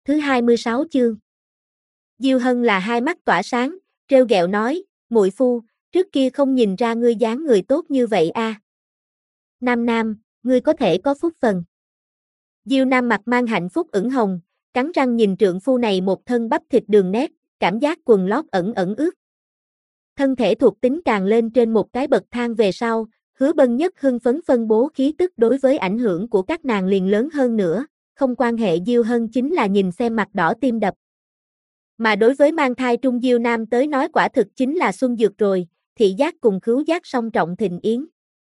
Thứ 26 chương. Diêu Hân là hai mắt tỏa sáng, trêu ghẹo nói, muội phu, trước kia không nhìn ra ngươi dáng người tốt như vậy a. Nam Nam, ngươi có thể có phúc phần. Diêu Nam mặt mang hạnh phúc ửng hồng, cắn răng nhìn trượng phu này một thân bắp thịt đường nét, cảm giác quần lót ẩn ẩn ướt. Thân thể thuộc tính càng lên trên một cái bậc thang về sau, Hứa Bân nhất hưng phấn phân bố khí tức đối với ảnh hưởng của các nàng liền lớn hơn nữa, không quan hệ Diêu Hân chính là nhìn xem mặt đỏ tim đập. Mà đối với mang thai trung Diêu Nam tới nói quả thực chính là xuân dược rồi, thị giác cùng khứu giác song trọng thịnh yến.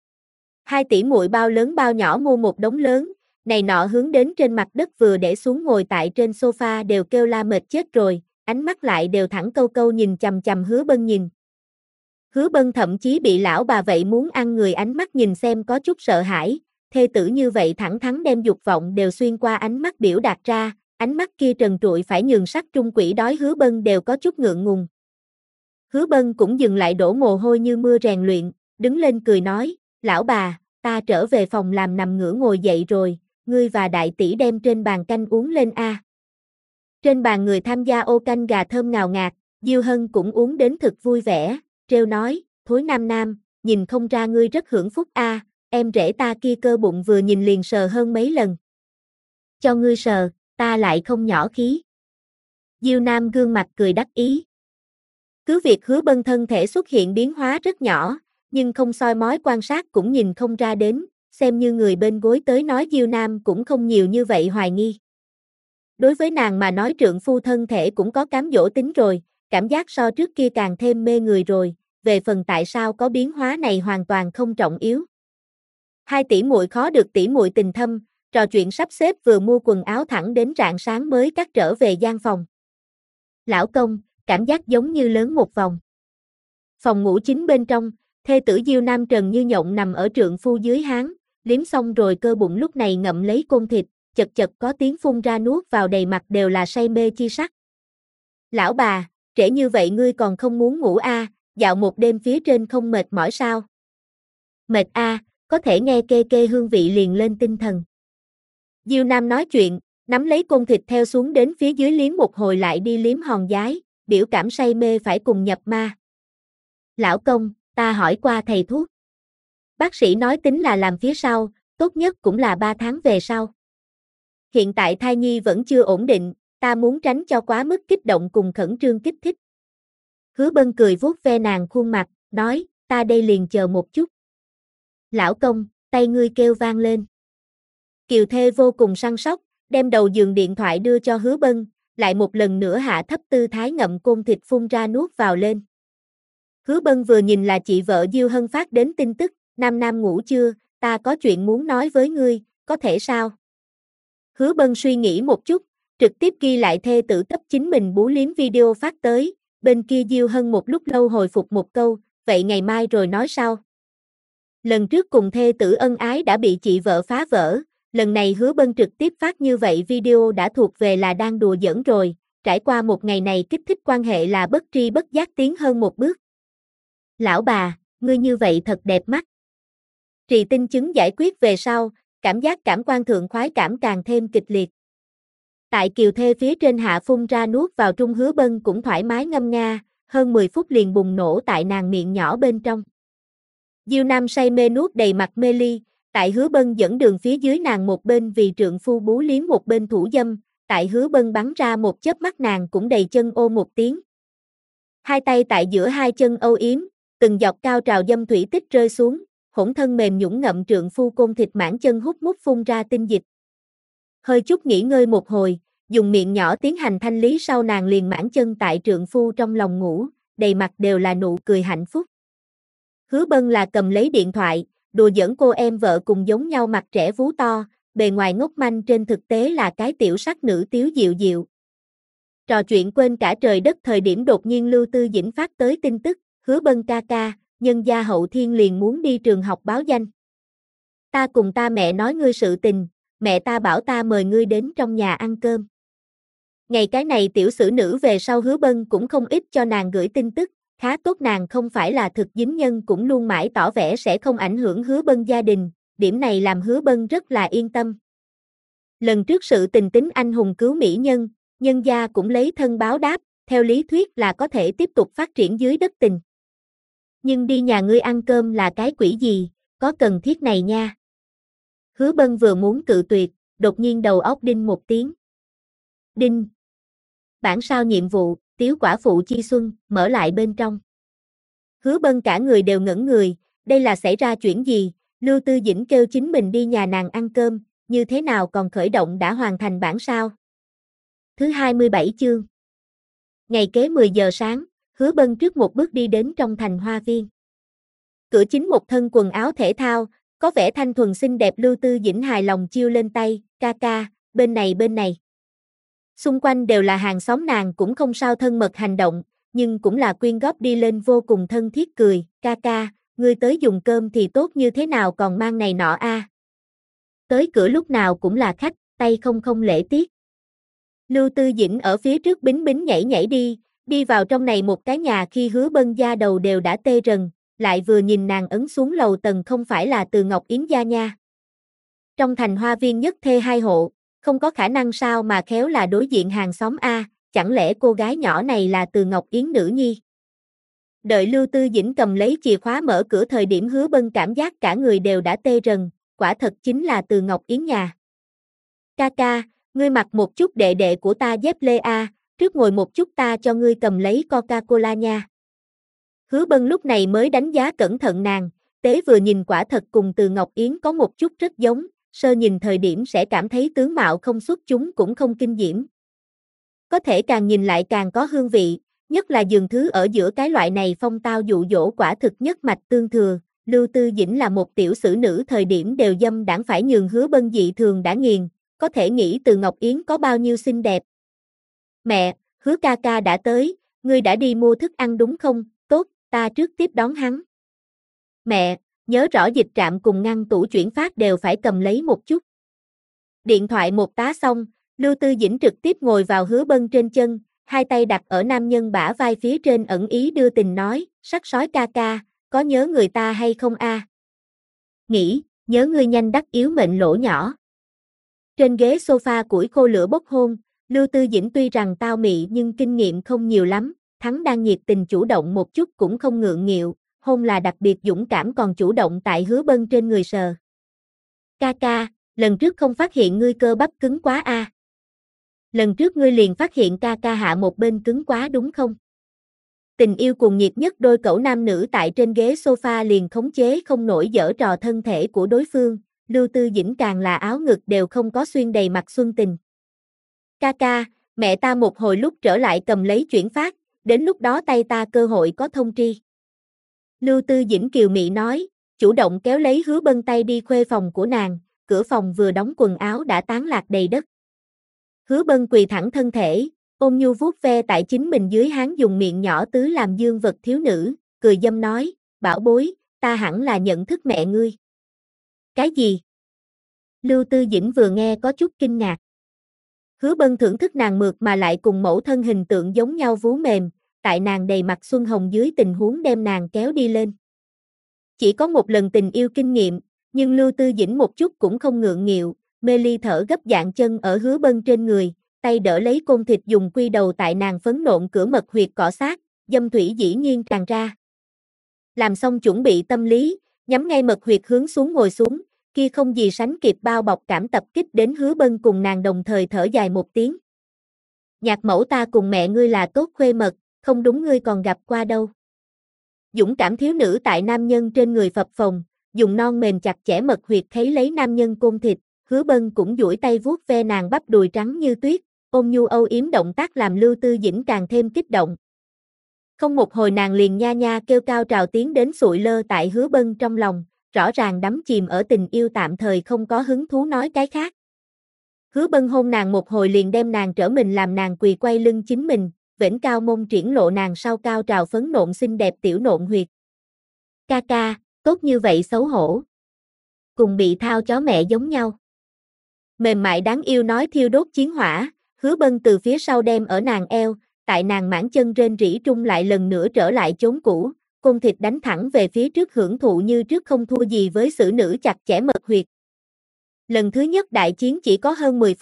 Hai tỷ muội bao lớn bao nhỏ mua một đống lớn, này nọ hướng đến trên mặt đất vừa để xuống ngồi tại trên sofa đều kêu la mệt chết rồi, ánh mắt lại đều thẳng câu câu nhìn chằm chằm Hứa Bân nhìn. Hứa Bân thậm chí bị lão bà vậy muốn ăn người ánh mắt nhìn xem có chút sợ hãi, thê tử như vậy thẳng thắn đem dục vọng đều xuyên qua ánh mắt biểu đạt ra, ánh mắt kia trần trụi phải nhường sắc trung quỷ đói Hứa Bân đều có chút ngượng ngùng. Hứa Bân cũng dừng lại đổ mồ hôi như mưa rèn luyện, đứng lên cười nói, lão bà, ta trở về phòng làm nằm ngửa ngồi dậy rồi, ngươi và đại tỷ đem trên bàn canh uống lên a. Trên bàn người tham gia ô canh gà thơm ngào ngạt, Diêu Hân cũng uống đến thực vui vẻ, trêu nói, thối Nam Nam, nhìn không ra ngươi rất hưởng phúc a, em rể ta kia cơ bụng vừa nhìn liền sờ hơn mấy lần. Cho ngươi sờ, ta lại không nhỏ khí. Diêu Nam gương mặt cười đắc ý. Cứ việc Hứa Bân thân thể xuất hiện biến hóa rất nhỏ, nhưng không soi mói quan sát cũng nhìn không ra đến, xem như người bên gối tới nói Diêu Nam cũng không nhiều như vậy hoài nghi. Đối với nàng mà nói trượng phu thân thể cũng có cám dỗ tính rồi, cảm giác so trước kia càng thêm mê người rồi, về phần tại sao có biến hóa này hoàn toàn không trọng yếu. Hai tỷ muội khó được tỷ muội tình thâm, trò chuyện sắp xếp vừa mua quần áo thẳng đến rạng sáng mới cắt trở về gian phòng. Lão công, cảm giác giống như lớn một vòng. Phòng ngủ chính bên trong, thê tử Diêu Nam trần như nhộng nằm ở trượng phu dưới háng, liếm xong rồi cơ bụng lúc này ngậm lấy côn thịt, chật chật có tiếng phun ra nuốt vào đầy mặt đều là say mê chi sắc. Lão bà, trễ như vậy ngươi còn không muốn ngủ a, dạo một đêm phía trên không mệt mỏi sao? Mệt a, có thể nghe kê kê hương vị liền lên tinh thần. Diêu Nam nói chuyện, nắm lấy côn thịt theo xuống đến phía dưới liếm một hồi lại đi liếm hòn giái, biểu cảm say mê phải cùng nhập ma. Lão công, ta hỏi qua thầy thuốc. Bác sĩ nói tính là làm phía sau, tốt nhất cũng là 3 tháng về sau. Hiện tại thai nhi vẫn chưa ổn định, ta muốn tránh cho quá mức kích động cùng khẩn trương kích thích. Hứa Bân cười vuốt ve nàng khuôn mặt, nói, ta đây liền chờ một chút. Lão công, tay ngươi kêu vang lên. Kiều thê vô cùng săn sóc, đem đầu giường điện thoại đưa cho Hứa Bân, lại một lần nữa hạ thấp tư thái ngậm côn thịt phun ra nuốt vào lên. Hứa Bân vừa nhìn là chị vợ Diêu Hân phát đến tin tức, Nam Nam ngủ chưa, ta có chuyện muốn nói với ngươi, có thể sao? Hứa Bân suy nghĩ một chút, trực tiếp ghi lại thê tử cấp chính mình bú liếm video phát tới, bên kia Diêu Hân một lúc lâu hồi phục một câu, vậy ngày mai rồi nói sau. Lần trước cùng thê tử ân ái đã bị chị vợ phá vỡ, lần này Hứa Bân trực tiếp phát như vậy video đã thuộc về là đang đùa giỡn rồi, trải qua một ngày này kích thích quan hệ là bất tri bất giác tiến hơn một bước. Lão bà, ngươi như vậy thật đẹp mắt. Trì tinh chứng giải quyết về sau, cảm giác cảm quan thượng khoái cảm càng thêm kịch liệt. Tại kiều thê phía trên hạ phun ra nuốt vào trung Hứa Bân cũng thoải mái ngâm nga, hơn 10 phút liền bùng nổ tại nàng miệng nhỏ bên trong. Diêu Nam say mê nuốt đầy mặt mê ly, tại Hứa Bân dẫn đường phía dưới nàng một bên vì trượng phu bú liếm một bên thủ dâm, tại Hứa Bân bắn ra một chớp mắt nàng cũng đầy chân ô một tiếng. Hai tay tại giữa hai chân âu yếm, từng giọt cao trào dâm thủy tích rơi xuống, hỗn thân mềm nhũn ngậm trượng phu côn thịt mãn chân hút mút phun ra tinh dịch. Hơi chút nghỉ ngơi một hồi, dùng miệng nhỏ tiến hành thanh lý sau nàng liền mãn chân tại trượng phu trong lòng ngủ, đầy mặt đều là nụ cười hạnh phúc. Hứa Bân là cầm lấy điện thoại, đùa giỡn cô em vợ cùng giống nhau mặt trẻ vú to, bề ngoài ngốc manh trên thực tế là cái tiểu sắc nữ tiếu dịu dịu. Trò chuyện quên cả trời đất thời điểm đột nhiên Lưu Tư Dĩnh phát tới tin tức, Hứa Bân ca ca, nhân gia hậu thiên liền muốn đi trường học báo danh. Ta cùng ta mẹ nói ngươi sự tình, mẹ ta bảo ta mời ngươi đến trong nhà ăn cơm. Ngày cái này tiểu sử nữ về sau Hứa Bân cũng không ít cho nàng gửi tin tức, khá tốt nàng không phải là thực dính nhân cũng luôn mãi tỏ vẻ sẽ không ảnh hưởng Hứa Bân gia đình, điểm này làm Hứa Bân rất là yên tâm. Lần trước sự tình tính anh hùng cứu mỹ nhân, nhân gia cũng lấy thân báo đáp, theo lý thuyết là có thể tiếp tục phát triển dưới đất tình. Nhưng đi nhà ngươi ăn cơm là cái quỷ gì, có cần thiết này nha. Hứa Bân vừa muốn cự tuyệt, đột nhiên đầu óc đinh một tiếng. Đinh. Bản sao nhiệm vụ, Tiếu quả phụ Chi Xuân, mở lại bên trong. Hứa Bân cả người đều ngẩn người, đây là xảy ra chuyện gì? Lưu Tư Dĩnh kêu chính mình đi nhà nàng ăn cơm, như thế nào còn khởi động đã hoàn thành bản sao? Thứ 27 chương. Ngày kế 10 giờ sáng, Hứa Bân trước một bước đi đến trong thành hoa viên. Cửa chính một thân quần áo thể thao, có vẻ thanh thuần xinh đẹp. Lưu Tư Dĩnh hài lòng chiêu lên tay, ca ca, bên này bên này. Xung quanh đều là hàng xóm, nàng cũng không sao thân mật hành động, nhưng cũng là quyên góp đi lên vô cùng thân thiết cười, ca ca, ngươi tới dùng cơm thì tốt, như thế nào còn mang này nọ a? Tới cửa lúc nào cũng là khách, tay không lễ tiết. Lưu Tư Dĩnh ở phía trước bính bính nhảy nhảy đi vào trong này một cái nhà, khi Hứa Bân da đầu đều đã tê rần, lại vừa nhìn nàng ấn xuống lầu tầng không phải là Từ Ngọc Yến gia nha. Trong thành hoa viên nhất thê hai hộ, không có khả năng sao mà khéo là đối diện hàng xóm a, chẳng lẽ cô gái nhỏ này là Từ Ngọc Yến nữ nhi? Đợi Lưu Tư Dĩnh cầm lấy chìa khóa mở cửa thời điểm Hứa Bân cảm giác cả người đều đã tê rần, quả thật chính là Từ Ngọc Yến nhà. Ca ca, ngươi mặc một chút đệ đệ của ta dép lê a, trước ngồi một chút ta cho ngươi cầm lấy Coca-Cola nha. Hứa Bân lúc này mới đánh giá cẩn thận nàng, tế vừa nhìn quả thật cùng Từ Ngọc Yến có một chút rất giống, sơ nhìn thời điểm sẽ cảm thấy tướng mạo không xuất chúng cũng không kinh diễm. Có thể càng nhìn lại càng có hương vị, nhất là giường thứ ở giữa cái loại này phong tao dụ dỗ quả thực nhất mạch tương thừa. Lưu Tư Dĩnh là một tiểu sử nữ thời điểm đều dâm đãng phải nhường Hứa Bân dị thường đã nghiền, có thể nghĩ Từ Ngọc Yến có bao nhiêu xinh đẹp. Mẹ, Hứa ca ca đã tới, ngươi đã đi mua thức ăn đúng không? Tốt, ta trước tiếp đón hắn. Mẹ, nhớ rõ dịch trạm cùng ngăn tủ chuyển phát đều phải cầm lấy một chút. Điện thoại một tá xong, Lưu Tư Dĩnh trực tiếp ngồi vào Hứa Bân trên chân, hai tay đặt ở nam nhân bả vai phía trên, ẩn ý đưa tình nói, sắc sói ca ca, có nhớ người ta hay không a? Nghĩ, nhớ ngươi nhanh đắc yếu mệnh lỗ nhỏ. Trên ghế sofa củi khô lửa bốc hôn, Lưu Tư Dĩnh tuy rằng tao mị nhưng kinh nghiệm không nhiều lắm, hắn đang nhiệt tình chủ động một chút cũng không ngượng nghịu, hôn là đặc biệt dũng cảm còn chủ động tại Hứa Bân trên người sờ. Ca ca, lần trước không phát hiện ngươi cơ bắp cứng quá a. Lần trước ngươi liền phát hiện ca ca hạ một bên cứng quá đúng không? Tình yêu cuồng nhiệt nhất đôi cẩu nam nữ tại trên ghế sofa liền khống chế không nổi giở trò thân thể của đối phương, Lưu Tư Dĩnh càng là áo ngực đều không có xuyên đầy mặt xuân tình. Ca ca, mẹ ta một hồi lúc trở lại cầm lấy chuyển phát, đến lúc đó tay ta cơ hội có thông tri. Lưu Tư Dĩnh kiều mị nói, chủ động kéo lấy Hứa Bân tay đi khuê phòng của nàng, cửa phòng vừa đóng quần áo đã tán lạc đầy đất. Hứa Bân quỳ thẳng thân thể, ôm nhu vuốt ve tại chính mình dưới háng, dùng miệng nhỏ tứ làm dương vật thiếu nữ, cười dâm nói, bảo bối, ta hẳn là nhận thức mẹ ngươi. Cái gì? Lưu Tư Dĩnh vừa nghe có chút kinh ngạc. Hứa Bân thưởng thức nàng mượt mà lại cùng mẫu thân hình tượng giống nhau vú mềm, tại nàng đầy mặt xuân hồng dưới tình huống đem nàng kéo đi lên. Chỉ có một lần tình yêu kinh nghiệm, nhưng Lưu Tư Dĩnh một chút cũng không ngượng nghịu, mê ly thở gấp dạng chân ở Hứa Bân trên người, tay đỡ lấy côn thịt dùng quy đầu tại nàng phấn nộn cửa mật huyệt cọ sát, dâm thủy dĩ nhiên tràn ra. Làm xong chuẩn bị tâm lý, nhắm ngay mật huyệt hướng xuống ngồi xuống, kia không gì sánh kịp bao bọc cảm tập kích đến Hứa Bân cùng nàng đồng thời thở dài một tiếng. Nhạc mẫu ta cùng mẹ ngươi là tốt khuê mật, không đúng ngươi còn gặp qua đâu. Dũng cảm thiếu nữ tại nam nhân trên người phập phồng, dùng non mềm chặt chẽ mật huyệt thấy lấy nam nhân côn thịt, Hứa Bân cũng duỗi tay vuốt ve nàng bắp đùi trắng như tuyết, ôm nhu âu yếm động tác làm Lưu Tư Dĩnh càng thêm kích động. Không một hồi nàng liền nha nha kêu cao trào tiến đến sụi lơ tại Hứa Bân trong lòng, rõ ràng đắm chìm ở tình yêu tạm thời không có hứng thú nói cái khác. Hứa Bân hôn nàng một hồi liền đem nàng trở mình làm nàng quỳ quay lưng chính mình, vểnh cao mông triển lộ nàng sau cao trào phấn nộn xinh đẹp tiểu nộn huyệt. Ca ca, tốt như vậy xấu hổ. Cùng bị thao chó mẹ giống nhau. Mềm mại đáng yêu nói thiêu đốt chiến hỏa, Hứa Bân từ phía sau đem ở nàng eo, tại nàng mãn chân rên rỉ trung lại lần nữa trở lại chốn cũ, côn thịt đánh thẳng về phía trước hưởng thụ như trước không thua gì với xử nữ chặt chẽ mật huyệt. Lần thứ nhất đại chiến chỉ có hơn 10 phút,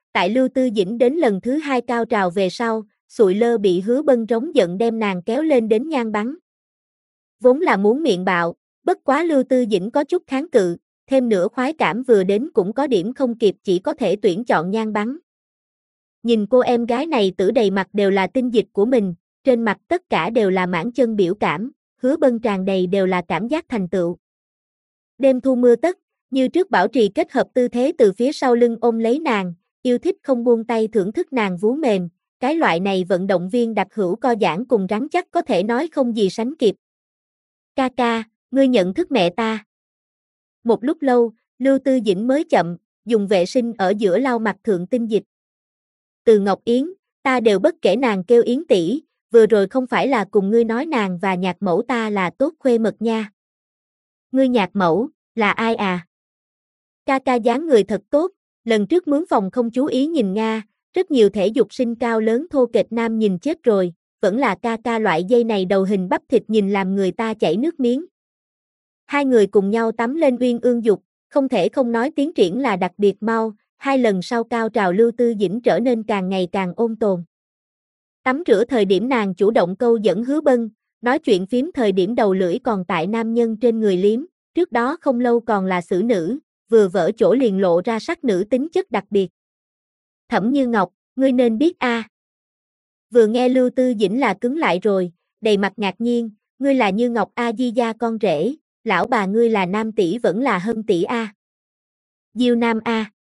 Tại Lưu Tư Dĩnh đến lần thứ 2 cao trào về sau, sụi lơ bị Hứa Bân trống giận đem nàng kéo lên đến nhang bắn. Vốn là muốn miệng bạo, bất quá Lưu Tư Dĩnh có chút kháng cự, thêm nữa khoái cảm vừa đến cũng có điểm không kịp, chỉ có thể tuyển chọn nhang bắn. Nhìn cô em gái này tử đầy mặt đều là tinh dịch của mình, trên mặt tất cả đều là mãn chân biểu cảm, Hứa Bân tràn đầy đều là cảm giác thành tựu. Đêm thu mưa tất, như trước bảo trì kết hợp tư thế từ phía sau lưng ôm lấy nàng, yêu thích không buông tay thưởng thức nàng vú mềm, cái loại này vận động viên đặc hữu co giãn cùng rắn chắc có thể nói không gì sánh kịp. Ca ca, ngươi nhận thức mẹ ta. Một lúc lâu, Lưu Tư Dĩnh mới chậm, dùng vệ sinh ở giữa lau mặt thượng tinh dịch. Từ Ngọc Yến, ta đều bất kể nàng kêu Yến tỷ, vừa rồi không phải là cùng ngươi nói nàng và nhạc mẫu ta là tốt khuê mật nha. Ngươi nhạc mẫu, là ai à? Ca ca dáng người thật tốt, lần trước mướn phòng không chú ý nhìn Nga, rất nhiều thể dục sinh cao lớn thô kệch nam nhìn chết rồi, vẫn là ca ca loại dây này đầu hình bắp thịt nhìn làm người ta chảy nước miếng. Hai người cùng nhau tắm lên uyên ương dục, không thể không nói tiến triển là đặc biệt mau, 2 lần sau cao trào Lưu Tư Dĩnh trở nên càng ngày càng ôn tồn. Tắm rửa thời điểm nàng chủ động câu dẫn Hứa Bân, nói chuyện phím thời điểm đầu lưỡi còn tại nam nhân trên người liếm, trước đó không lâu còn là xử nữ, vừa vỡ chỗ liền lộ ra sắc nữ tính chất đặc biệt. Thẩm Như Ngọc, ngươi nên biết a. Vừa nghe Lưu Tư Dĩnh là cứng lại rồi, đầy mặt ngạc nhiên, ngươi là Như Ngọc a di gia con rể, lão bà ngươi là Nam tỷ vẫn là Hân tỷ a. Diêu Nam a.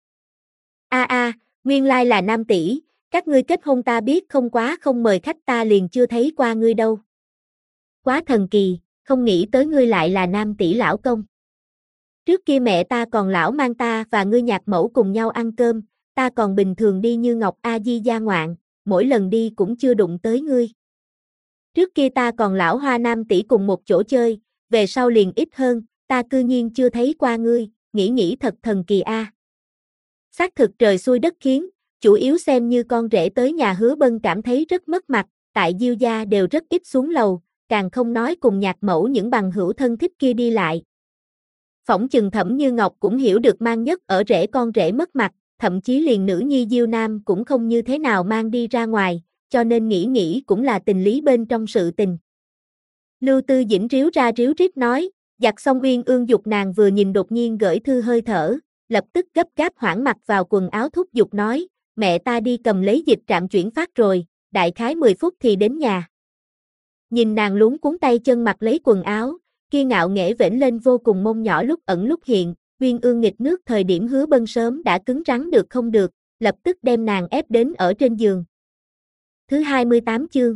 Nguyên lai là Nam tỷ, các ngươi kết hôn ta biết không, quá không mời khách ta liền chưa thấy qua ngươi đâu. Quá thần kỳ, không nghĩ tới ngươi lại là Nam tỷ lão công. Trước kia mẹ ta còn lão mang ta và ngươi nhạc mẫu cùng nhau ăn cơm, ta còn bình thường đi Như Ngọc a di gia ngoạn, mỗi lần đi cũng chưa đụng tới ngươi. Trước kia ta còn lão Hoa Nam tỷ cùng một chỗ chơi, về sau liền ít hơn, ta cư nhiên chưa thấy qua ngươi, nghĩ thật thần kỳ a. Xác thực trời xui đất khiến, chủ yếu xem như con rể tới nhà Hứa Bân cảm thấy rất mất mặt, tại Diêu gia đều rất ít xuống lầu, càng không nói cùng nhạc mẫu những bằng hữu thân thích kia đi lại. Phỏng chừng Thẩm Như Ngọc cũng hiểu được mang nhất ở rể con rể mất mặt, thậm chí liền nữ nhi Diêu Nam cũng không như thế nào mang đi ra ngoài, cho nên nghĩ cũng là tình lý bên trong sự tình. Lưu Tư Dĩnh ríu ra ríu rít nói, giặt xong uyên ương dục nàng vừa nhìn đột nhiên gởi thư hơi thở, lập tức gấp gáp hoảng mặc vào quần áo thúc giục nói, mẹ ta đi cầm lấy dịch trạm chuyển phát rồi, đại khái 10 phút thì đến nhà. Nhìn nàng luống cuốn tay chân mặc lấy quần áo, kia ngạo nghễ vểnh lên vô cùng mông nhỏ lúc ẩn lúc hiện, uyên ương nghịch nước thời điểm Hứa Bân sớm đã cứng rắn được không được, lập tức đem nàng ép đến ở trên giường. Thứ 28 chương.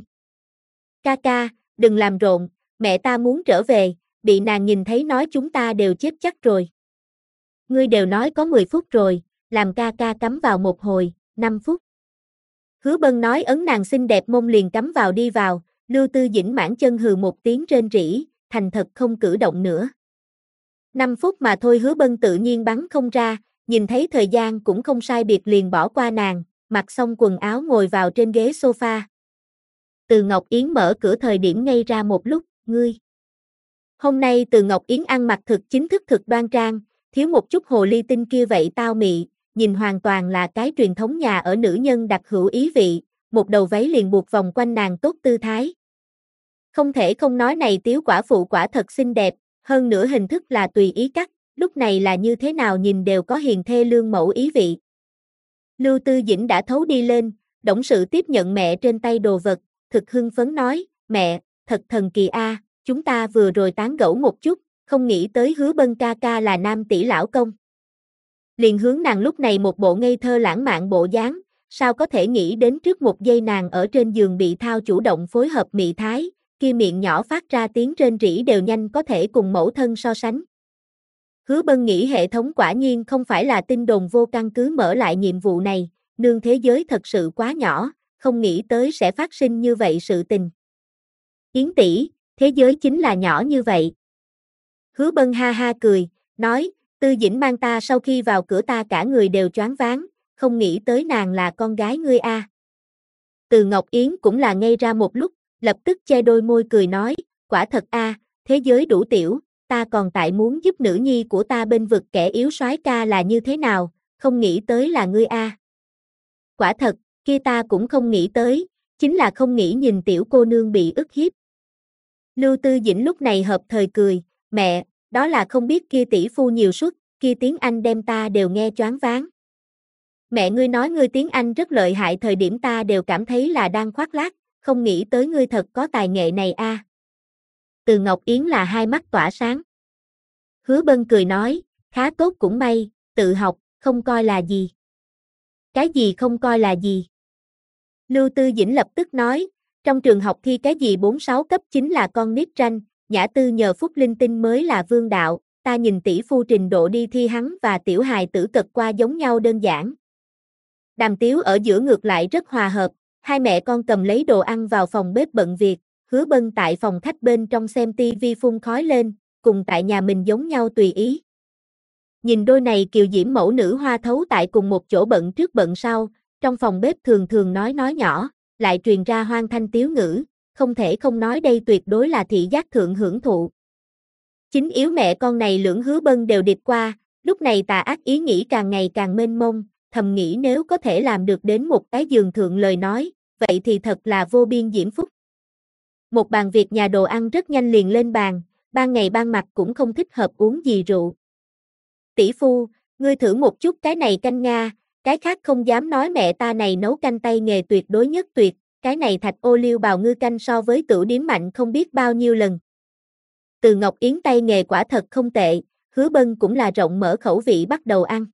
Ca ca, đừng làm rộn, mẹ ta muốn trở về, bị nàng nhìn thấy nói chúng ta đều chết chắc rồi. Ngươi đều nói có 10 phút rồi, làm ca ca cắm vào một hồi, 5 phút. Hứa Bân nói ấn nàng xinh đẹp mông liền cắm vào đi vào, Lưu Tư Dĩnh mãn chân hừ một tiếng rên rỉ, thành thật không cử động nữa. 5 phút mà thôi Hứa Bân tự nhiên bắn không ra, nhìn thấy thời gian cũng không sai biệt liền bỏ qua nàng, mặc xong quần áo ngồi vào trên ghế sofa. Từ Ngọc Yến mở cửa thời điểm ngây ra một lúc, ngươi. Hôm nay Từ Ngọc Yến ăn mặc thực chính thức thực đoan trang, thiếu một chút hồ ly tinh kia vậy tao mị, nhìn hoàn toàn là cái truyền thống nhà ở nữ nhân đặc hữu ý vị, một đầu váy liền buộc vòng quanh nàng tốt tư thái. Không thể không nói này tiếu quả phụ quả thật xinh đẹp, hơn nữa hình thức là tùy ý cắt, lúc này là như thế nào nhìn đều có hiền thê lương mẫu ý vị. Lưu Tư Dĩnh đã thấu đi lên, động sự tiếp nhận mẹ trên tay đồ vật, thực hưng phấn nói, mẹ, thật thần kỳ a, chúng ta vừa rồi tán gẫu một chút, không nghĩ tới Hứa Bân ca ca là Nam tỷ lão công. Liền hướng nàng lúc này một bộ ngây thơ lãng mạn bộ dáng, sao có thể nghĩ đến trước một giây nàng ở trên giường bị thao chủ động phối hợp mị thái, kia miệng nhỏ phát ra tiếng rên rỉ đều nhanh có thể cùng mẫu thân so sánh. Hứa Bân nghĩ hệ thống quả nhiên không phải là tin đồn vô căn cứ mở lại nhiệm vụ này, nương thế giới thật sự quá nhỏ, không nghĩ tới sẽ phát sinh như vậy sự tình. Yến tỷ, thế giới chính là nhỏ như vậy. Hứa Bân ha ha cười, nói, Tư Dĩnh mang ta sau khi vào cửa ta cả người đều choáng váng, không nghĩ tới nàng là con gái ngươi a. Từ Ngọc Yến cũng là ngây ra một lúc, lập tức che đôi môi cười nói, quả thật a, thế giới đủ tiểu, ta còn tại muốn giúp nữ nhi của ta bên vực kẻ yếu soái ca là như thế nào, không nghĩ tới là ngươi a. quả thật, kia ta cũng không nghĩ tới, chính là không nghĩ nhìn tiểu cô nương bị ức hiếp. Lưu Tư Dĩnh lúc này hợp thời cười, mẹ, đó là không biết kia tỷ phu nhiều suất, kia tiếng Anh đem ta đều nghe choáng váng. Mẹ ngươi nói ngươi tiếng Anh rất lợi hại thời điểm ta đều cảm thấy là đang khoác lác, không nghĩ tới ngươi thật có tài nghệ này a. Từ Ngọc Yến là hai mắt tỏa sáng. Hứa Bân cười nói, khá tốt cũng may, tự học, không coi là gì. Cái gì không coi là gì? Lưu Tư Dĩnh lập tức nói, trong trường học thi cái gì 4-6 cấp chính là con nít ranh, Nhã Tư nhờ phúc linh tinh mới là vương đạo, ta nhìn tỷ phu trình độ đi thi hắn và tiểu hài tử cật qua giống nhau đơn giản. Đàm Tiếu ở giữa ngược lại rất hòa hợp, hai mẹ con cầm lấy đồ ăn vào phòng bếp bận việc, Hứa Bân tại phòng khách bên trong xem tivi phun khói lên, cùng tại nhà mình giống nhau tùy ý. Nhìn đôi này kiều diễm mẫu nữ hoa thấu tại cùng một chỗ bận trước bận sau, trong phòng bếp thường thường nói nhỏ, lại truyền ra hoang thanh tiếu ngữ, không thể không nói đây tuyệt đối là thị giác thượng hưởng thụ. Chính yếu mẹ con này lưỡng Hứa Bân đều địch qua, lúc này tà ác ý nghĩ càng ngày càng mênh mông, thầm nghĩ nếu có thể làm được đến một cái giường thượng lời nói, vậy thì thật là vô biên diễm phúc. Một bàn việc nhà đồ ăn rất nhanh liền lên bàn, ban ngày ban mặt cũng không thích hợp uống gì rượu. Tỷ phu, ngươi thử một chút cái này canh Nga, cái khác không dám nói mẹ ta này nấu canh tay nghề tuyệt đối nhất tuyệt, cái này thạch ô liu bào ngư canh so với tửu điếm mạnh không biết bao nhiêu lần. Từ Ngọc Yến tay nghề quả thật không tệ, Hứa Bân cũng là rộng mở khẩu vị bắt đầu ăn.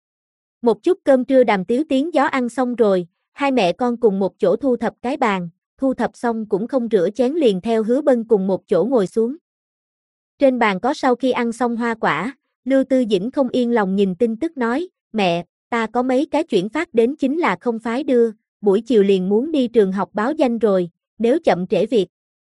Một chút cơm trưa Đàm Tiếu tiếng gió ăn xong rồi, hai mẹ con cùng một chỗ thu thập cái bàn, thu thập xong cũng không rửa chén liền theo Hứa Bân cùng một chỗ ngồi xuống. Trên bàn có sau khi ăn xong hoa quả, Lưu Tư Dĩnh không yên lòng nhìn tin tức nói, mẹ, ta có mấy cái chuyển phát đến chính là không phái đưa, buổi chiều liền muốn đi trường học báo danh rồi, nếu chậm trễ việc.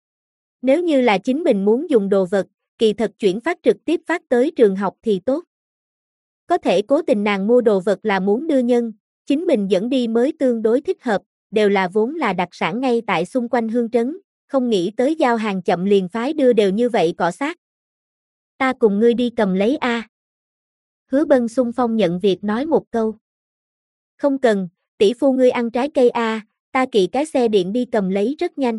Nếu như là chính mình muốn dùng đồ vật, kỳ thật chuyển phát trực tiếp phát tới trường học thì tốt. Có thể cố tình nàng mua đồ vật là muốn đưa nhân, chính mình dẫn đi mới tương đối thích hợp, đều là vốn là đặc sản ngay tại xung quanh hương trấn, không nghĩ tới giao hàng chậm liền phái đưa đều như vậy cọ sát. Ta cùng ngươi đi cầm lấy a. Hứa Bân xung phong nhận việc nói một câu. Không cần, tỷ phu ngươi ăn trái cây a, ta kỵ cái xe điện đi cầm lấy rất nhanh.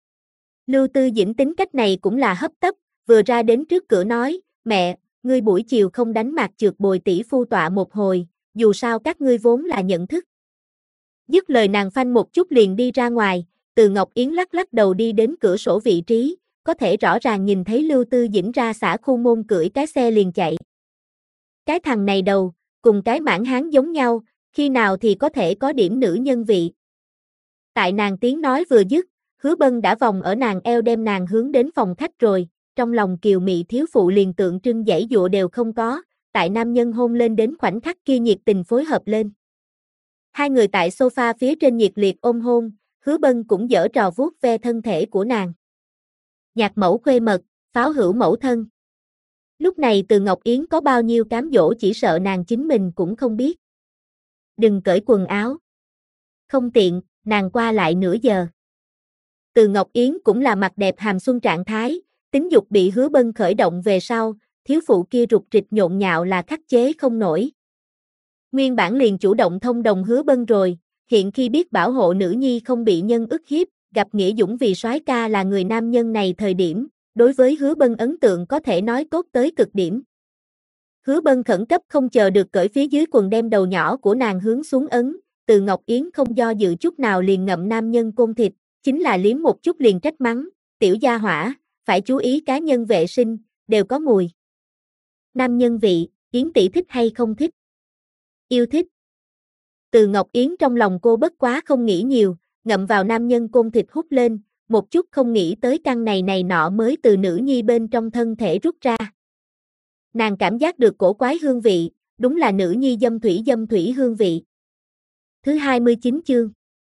Lưu Tư Dĩnh tính cách này cũng là hấp tấp, vừa ra đến trước cửa nói, mẹ, ngươi buổi chiều không đánh mạc trượt bồi tỷ phu tọa một hồi, dù sao các ngươi vốn là nhận thức. Dứt lời nàng phanh một chút liền đi ra ngoài, Từ Ngọc Yến lắc đầu đi đến cửa sổ vị trí, có thể rõ ràng nhìn thấy Lưu Tư Dĩnh ra xã khu môn cưỡi cái xe liền chạy. Cái thằng này đầu, cùng cái mãn hán giống nhau, khi nào thì có thể có điểm nữ nhân vị. Tại nàng tiếng nói vừa dứt, Hứa Bân đã vòng ở nàng eo đem nàng hướng đến phòng khách rồi, trong lòng kiều mị thiếu phụ liền tượng trưng giãy dụa đều không có, tại nam nhân hôn lên đến khoảnh khắc kia nhiệt tình phối hợp lên. Hai người tại sofa phía trên nhiệt liệt ôm hôn, Hứa Bân cũng giở trò vuốt ve thân thể của nàng. Nhạc mẫu khuê mật, pháo hữu mẫu thân. Lúc này Từ Ngọc Yến có bao nhiêu cám dỗ chỉ sợ nàng chính mình cũng không biết. Đừng cởi quần áo. Không tiện, nàng qua lại nửa giờ. Từ Ngọc Yến cũng là mặt đẹp hàm xuân trạng thái, tính dục bị Hứa Bân khởi động về sau, thiếu phụ kia rụt rịch nhộn nhạo là khắc chế không nổi. Nguyên bản liền chủ động thông đồng Hứa Bân rồi, hiện khi biết bảo hộ nữ nhi không bị nhân ức hiếp, gặp Nghĩa Dũng vì soái ca là người nam nhân này thời điểm, đối với Hứa Bân ấn tượng có thể nói tốt tới cực điểm. Hứa Bân khẩn cấp không chờ được cởi phía dưới quần đem đầu nhỏ của nàng hướng xuống ấn, Từ Ngọc Yến không do dự chút nào liền ngậm nam nhân côn thịt, chính là liếm một chút liền trách mắng, tiểu gia hỏa, phải chú ý cá nhân vệ sinh, đều có mùi. Nam nhân vị, Yến tỷ thích hay không thích? Yêu thích. Từ Ngọc Yến trong lòng cô bất quá không nghĩ nhiều, ngậm vào nam nhân côn thịt hút lên, một chút không nghĩ tới căn này nọ mới từ nữ nhi bên trong thân thể rút ra. Nàng cảm giác được cổ quái hương vị, đúng là nữ nhi dâm thủy hương vị. Thứ 29 chương.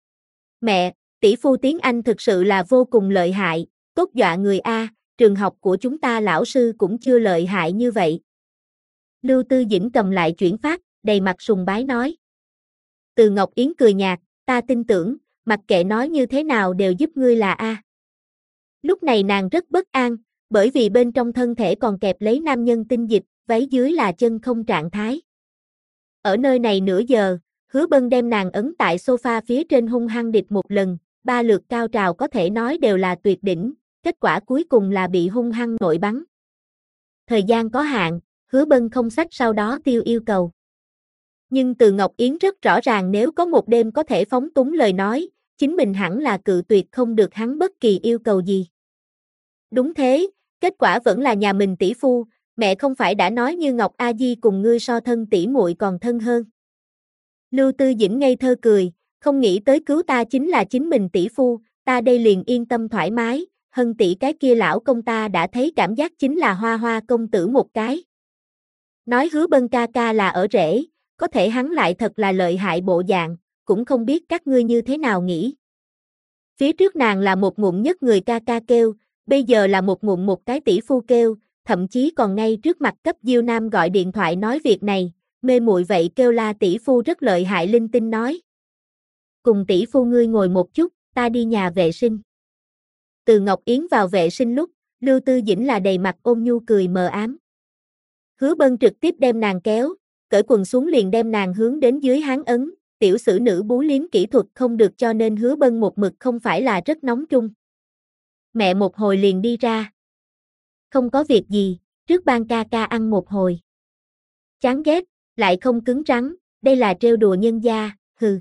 Mẹ, tỷ phu tiếng Anh thực sự là vô cùng lợi hại, tốt dọa người a, trường học của chúng ta lão sư cũng chưa lợi hại như vậy. Lưu Tư Dĩnh cầm lại chuyển phát, đầy mặt sùng bái nói. Từ Ngọc Yến cười nhạt, ta tin tưởng, mặc kệ nói như thế nào đều giúp ngươi là a. Lúc này nàng rất bất an, bởi vì bên trong thân thể còn kẹp lấy nam nhân tinh dịch, váy dưới là chân không trạng thái. Ở nơi này nửa giờ, Hứa Bân đem nàng ấn tại sofa phía trên hung hăng địch một lần, 3 lượt cao trào có thể nói đều là tuyệt đỉnh, kết quả cuối cùng là bị hung hăng nội bắn. Thời gian có hạn, Hứa Bân không sách sau đó tiêu yêu cầu. Nhưng Từ Ngọc Yến rất rõ ràng nếu có một đêm có thể phóng túng lời nói, chính mình hẳn là cự tuyệt không được hắn bất kỳ yêu cầu gì. Đúng thế, kết quả vẫn là nhà mình tỷ phu, mẹ không phải đã nói như Ngọc A Di cùng ngươi so thân tỷ muội còn thân hơn. Lưu Tư Dĩnh ngây thơ cười, không nghĩ tới cứu ta chính là chính mình tỷ phu, ta đây liền yên tâm thoải mái, Hân tỷ cái kia lão công ta đã thấy cảm giác chính là Hoa Hoa công tử một cái. Nói Hứa Bân ca ca là ở rễ, có thể hắn lại thật là lợi hại bộ dạng, cũng không biết các ngươi như thế nào nghĩ. Phía trước nàng là một ngụm nhất người ca ca kêu, bây giờ là một ngụm một cái tỷ phu kêu, thậm chí còn ngay trước mặt cấp Diêu Nam gọi điện thoại nói việc này, mê muội vậy kêu la tỷ phu rất lợi hại linh tinh nói. Cùng tỷ phu ngươi ngồi một chút, ta đi nhà vệ sinh. Từ Ngọc Yến vào vệ sinh lúc, Lưu Tư Dĩnh là đầy mặt ôn nhu cười mờ ám. Hứa Bân trực tiếp đem nàng kéo, cởi quần xuống liền đem nàng hướng đến dưới háng ấn, tiểu sử nữ bú liếm kỹ thuật không được cho nên Hứa Bân một mực không phải là rất nóng trung. Mẹ một hồi liền đi ra. Không có việc gì, trước ban ca ca ăn một hồi. Chán ghét, lại không cứng rắn, đây là trêu đùa nhân gia, hừ.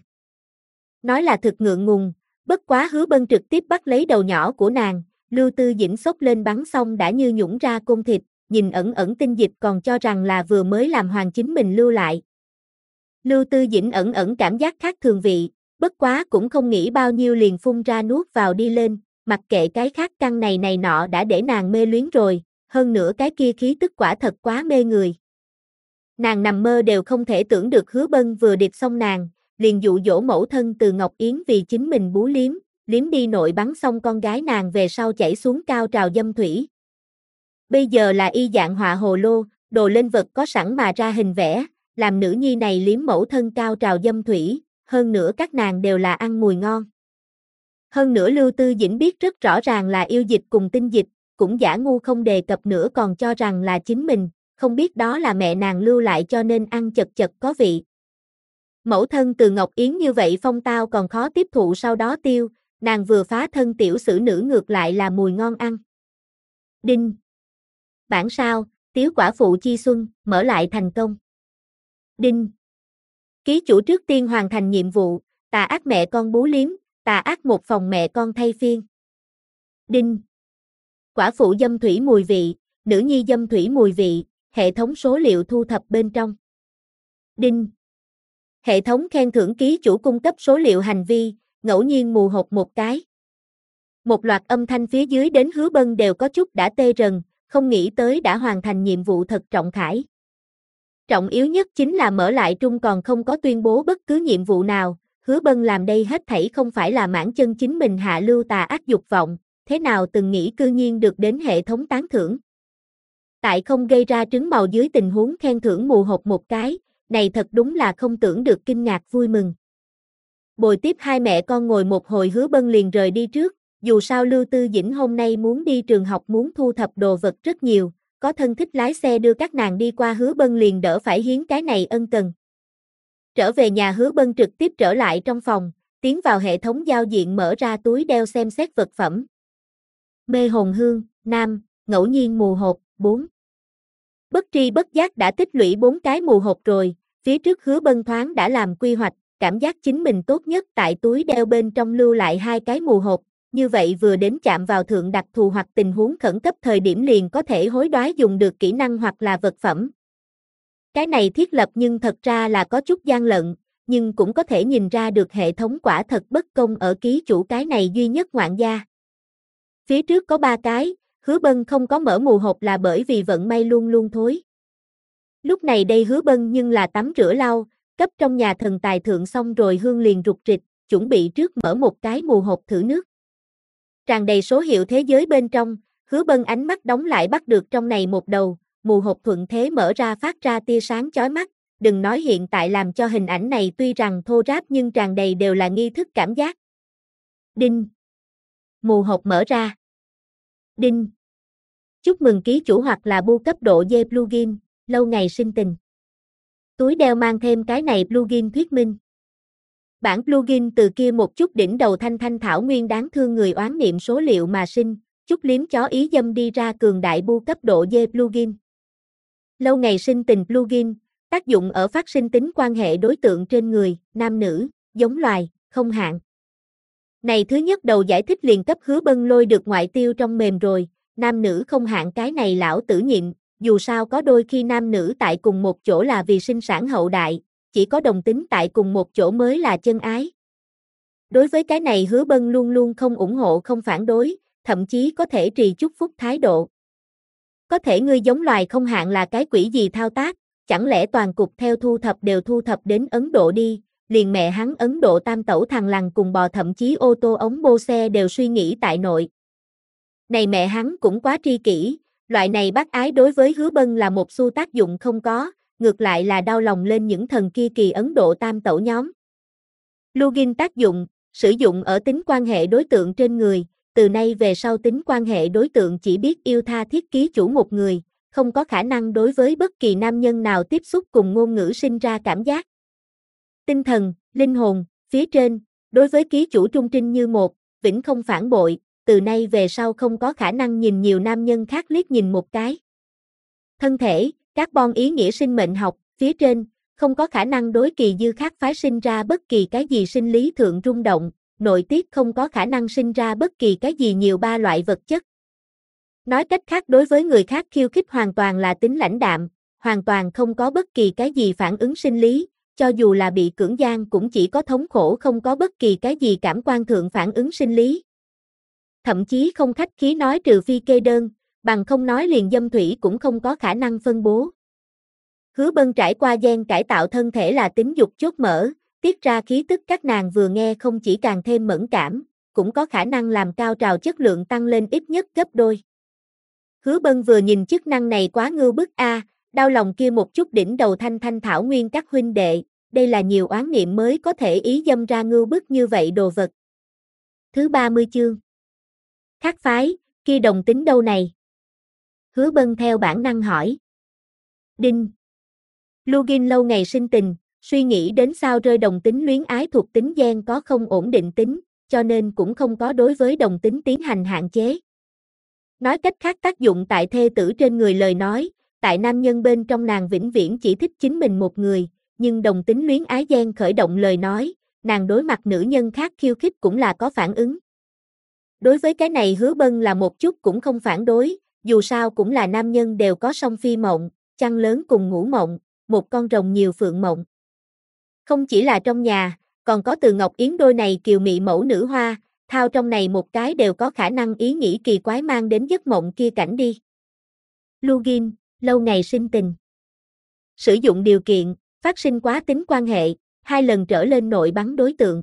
Nói là thực ngượng ngùng, bất quá Hứa Bân trực tiếp bắt lấy đầu nhỏ của nàng, Lưu Tư Dĩnh xốc lên bắn xong đã như nhũng ra côn thịt, nhìn ẩn ẩn tinh dịch còn cho rằng là vừa mới làm hoàng chính mình lưu lại. Lưu Tư Dĩnh ẩn ẩn cảm giác khác thường vị, bất quá cũng không nghĩ bao nhiêu liền phun ra nuốt vào đi lên, mặc kệ cái khác căng này nọ đã để nàng mê luyến rồi, hơn nữa cái kia khí tức quả thật quá mê người. Nàng nằm mơ đều không thể tưởng được Hứa Bân vừa điệp xong nàng, liền dụ dỗ mẫu thân Từ Ngọc Yến vì chính mình bú liếm đi nội bắn xong con gái nàng về sau chảy xuống cao trào dâm thủy. Bây giờ là y dạng họa hồ lô, đồ lên vật có sẵn mà ra hình vẽ, làm nữ nhi này liếm mẫu thân cao trào dâm thủy, hơn nữa các nàng đều là ăn mùi ngon. Hơn nữa Lưu Tư Dĩnh biết rất rõ ràng là yêu dịch cùng tinh dịch, cũng giả ngu không đề cập nữa còn cho rằng là chính mình, không biết đó là mẹ nàng lưu lại cho nên ăn chật chật có vị. Mẫu thân Từ Ngọc Yến như vậy phong tao còn khó tiếp thụ sau đó tiêu, nàng vừa phá thân tiểu sử nữ ngược lại là mùi ngon ăn. Đinh. Bản sao, Tiếu quả phụ chi xuân, mở lại thành công. Đinh. Ký chủ trước tiên hoàn thành nhiệm vụ, tà ác mẹ con bú liếm, tà ác một phòng mẹ con thay phiên. Đinh. Quả phụ dâm thủy mùi vị, nữ nhi dâm thủy mùi vị, hệ thống số liệu thu thập bên trong. Đinh. Hệ thống khen thưởng ký chủ cung cấp số liệu hành vi, ngẫu nhiên mù hột một cái. Một loạt âm thanh phía dưới đến Hứa Bân đều có chút đã tê rần, không nghĩ tới đã hoàn thành nhiệm vụ thật trọng khải. Trọng yếu nhất chính là mở lại trung còn không có tuyên bố bất cứ nhiệm vụ nào, Hứa Bân làm đây hết thảy không phải là mãn chân chính mình hạ lưu tà ác dục vọng, thế nào từng nghĩ cư nhiên được đến hệ thống tán thưởng. Tại không gây ra trứng màu dưới tình huống khen thưởng mù hột một cái, này thật đúng là không tưởng được kinh ngạc vui mừng. Bồi tiếp hai mẹ con ngồi một hồi Hứa Bân liền rời đi trước, dù sao Lưu Tư Dĩnh hôm nay muốn đi trường học muốn thu thập đồ vật rất nhiều, có thân thích lái xe đưa các nàng đi qua Hứa Bân liền đỡ phải hiến cái này ân cần. Trở về nhà Hứa Bân trực tiếp trở lại trong phòng, tiến vào hệ thống giao diện mở ra túi đeo xem xét vật phẩm. Mê hồn hương, nam, ngẫu nhiên mù hột, 4. Bất tri bất giác đã tích lũy 4 cái mù hột rồi, phía trước Hứa Bân thoáng đã làm quy hoạch, cảm giác chính mình tốt nhất tại túi đeo bên trong lưu lại 2 cái mù hột, như vậy vừa đến chạm vào thượng đặc thù hoặc tình huống khẩn cấp thời điểm liền có thể hối đoái dùng được kỹ năng hoặc là vật phẩm. Cái này thiết lập nhưng thật ra là có chút gian lận, nhưng cũng có thể nhìn ra được hệ thống quả thật bất công ở ký chủ cái này duy nhất ngoạn gia. Phía trước có 3 cái, Hứa Bân không có mở mù hộp là bởi vì vận may luôn luôn thối. Lúc này đây Hứa Bân nhưng là tắm rửa lau, cấp trong nhà thần tài thượng xong rồi hương liền rục rịch, chuẩn bị trước mở một cái mù hộp thử nước. Tràn đầy số hiệu thế giới bên trong, Hứa Bân ánh mắt đóng lại bắt được trong này một đầu, mù hộp thuận thế mở ra phát ra tia sáng chói mắt, đừng nói hiện tại làm cho hình ảnh này tuy rằng thô ráp nhưng tràn đầy đều là nghi thức cảm giác. Đinh. Mù hộp mở ra. Đinh. Chúc mừng ký chủ hoặc là bu cấp độ D plugin, lâu ngày sinh tình. Túi đeo mang thêm cái này plugin thuyết minh. Bản plugin từ kia một chút đỉnh đầu thanh thanh thảo nguyên đáng thương người oán niệm số liệu mà sinh, chút liếm chó ý dâm đi ra cường đại bu cấp độ D plugin. Lâu ngày sinh tình plugin, tác dụng ở phát sinh tính quan hệ đối tượng trên người, nam nữ, giống loài, không hạn. Này thứ nhất đầu giải thích liền cấp Hứa Bân lôi được ngoại tiêu trong mềm rồi, nam nữ không hạn cái này lão tử nhịn, dù sao có đôi khi nam nữ tại cùng một chỗ là vì sinh sản hậu đại, chỉ có đồng tính tại cùng một chỗ mới là chân ái. Đối với cái này Hứa Bân luôn luôn không ủng hộ không phản đối, thậm chí có thể trì chúc phúc thái độ. Có thể ngươi giống loài không hạn là cái quỷ gì thao tác, chẳng lẽ toàn cục theo thu thập đều thu thập đến Ấn Độ đi, liền mẹ hắn Ấn Độ tam tẩu thằng lằn cùng bò thậm chí ô tô ống bô xe đều suy nghĩ tại nội. Này mẹ hắn cũng quá tri kỷ, loại này bác ái đối với Hứa Bân là một xu tác dụng không có, ngược lại là đau lòng lên những thần kia kỳ Ấn Độ tam tẩu nhóm. Plugin tác dụng, sử dụng ở tính quan hệ đối tượng trên người, từ nay về sau tính quan hệ đối tượng chỉ biết yêu tha thiết ký chủ một người, không có khả năng đối với bất kỳ nam nhân nào tiếp xúc cùng ngôn ngữ sinh ra cảm giác. Tinh thần, linh hồn, phía trên, đối với ký chủ trung trinh như một, vĩnh không phản bội, từ nay về sau không có khả năng nhìn nhiều nam nhân khác liếc nhìn một cái. Thân thể, carbon ý nghĩa sinh mệnh học, phía trên, không có khả năng đối kỳ dư khác phái sinh ra bất kỳ cái gì sinh lý thượng rung động, nội tiết không có khả năng sinh ra bất kỳ cái gì nhiều ba loại vật chất. Nói cách khác đối với người khác khiêu khích hoàn toàn là tính lãnh đạm, hoàn toàn không có bất kỳ cái gì phản ứng sinh lý, cho dù là bị cưỡng gian cũng chỉ có thống khổ không có bất kỳ cái gì cảm quan thượng phản ứng sinh lý. Thậm chí không khách khí nói trừ phi kê đơn, bằng không nói liền dâm thủy cũng không có khả năng phân bố. Hứa Bân trải qua gen cải tạo thân thể là tính dục chốt mở, tiết ra khí tức các nàng vừa nghe không chỉ càng thêm mẫn cảm, cũng có khả năng làm cao trào chất lượng tăng lên ít nhất gấp đôi. Hứa Bân vừa nhìn chức năng này quá ngưu bức a, đau lòng kia một chút đỉnh đầu thanh thanh thảo nguyên các huynh đệ, đây là nhiều oán niệm mới có thể ý dâm ra ngưu bức như vậy đồ vật. Thứ 30 chương. Khác phái, kia đồng tính đâu này? Hứa Bân theo bản năng hỏi. Đinh. Plugin lâu ngày sinh tình, suy nghĩ đến sao rơi đồng tính luyến ái thuộc tính gen có không ổn định tính, cho nên cũng không có đối với đồng tính tiến hành hạn chế. Nói cách khác tác dụng tại thê tử trên người lời nói, tại nam nhân bên trong nàng vĩnh viễn chỉ thích chính mình một người, nhưng đồng tính luyến ái gen khởi động lời nói, nàng đối mặt nữ nhân khác khiêu khích cũng là có phản ứng. Đối với cái này Hứa Bân là một chút cũng không phản đối, dù sao cũng là nam nhân đều có song phi mộng, chăn lớn cùng ngủ mộng, một con rồng nhiều phượng mộng. Không chỉ là trong nhà, còn có Từ Ngọc Yến đôi này kiều mị mẫu nữ hoa, thao trong này một cái đều có khả năng ý nghĩ kỳ quái mang đến giấc mộng kia cảnh đi. Plugin, lâu ngày sinh tình. Sử dụng điều kiện, phát sinh quá tính quan hệ, 2 lần trở lên nội bắn đối tượng.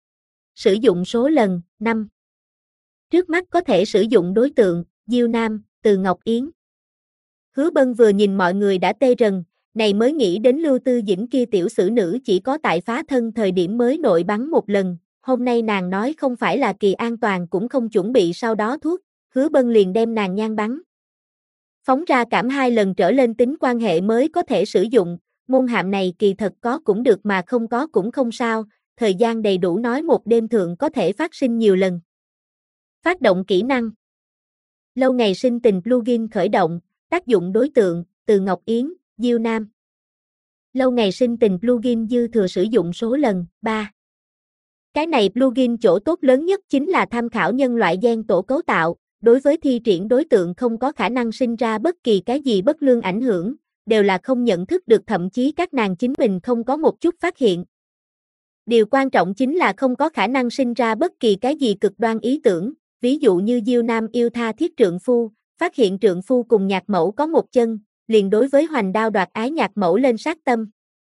Sử dụng số lần, 5. Trước mắt có thể sử dụng đối tượng, Diêu Nam, Từ Ngọc Yến. Hứa Bân vừa nhìn mọi người đã tê rần, này mới nghĩ đến Lưu Tư Dĩnh kia tiểu sử nữ chỉ có tại phá thân thời điểm mới nội bắn một lần, hôm nay nàng nói không phải là kỳ an toàn cũng không chuẩn bị sau đó thuốc, Hứa Bân liền đem nàng nhan bắn. Phóng ra cảm 2 lần trở lên tính quan hệ mới có thể sử dụng, môn hạm này kỳ thật có cũng được mà không có cũng không sao, thời gian đầy đủ nói một đêm thượng có thể phát sinh nhiều lần. Phát động kỹ năng. Lâu ngày sinh tình plugin khởi động, tác dụng đối tượng, Từ Ngọc Yến, Diêu Nam. Lâu ngày sinh tình plugin dư thừa sử dụng số lần, 3. Cái này plugin chỗ tốt lớn nhất chính là tham khảo nhân loại gen tổ cấu tạo, đối với thi triển đối tượng không có khả năng sinh ra bất kỳ cái gì bất lương ảnh hưởng, đều là không nhận thức được thậm chí các nàng chính mình không có một chút phát hiện. Điều quan trọng chính là không có khả năng sinh ra bất kỳ cái gì cực đoan ý tưởng, ví dụ như Diêu Nam yêu tha thiết trượng phu, phát hiện trượng phu cùng nhạc mẫu có một chân, liền đối với hoành đao đoạt ái nhạc mẫu lên sát tâm.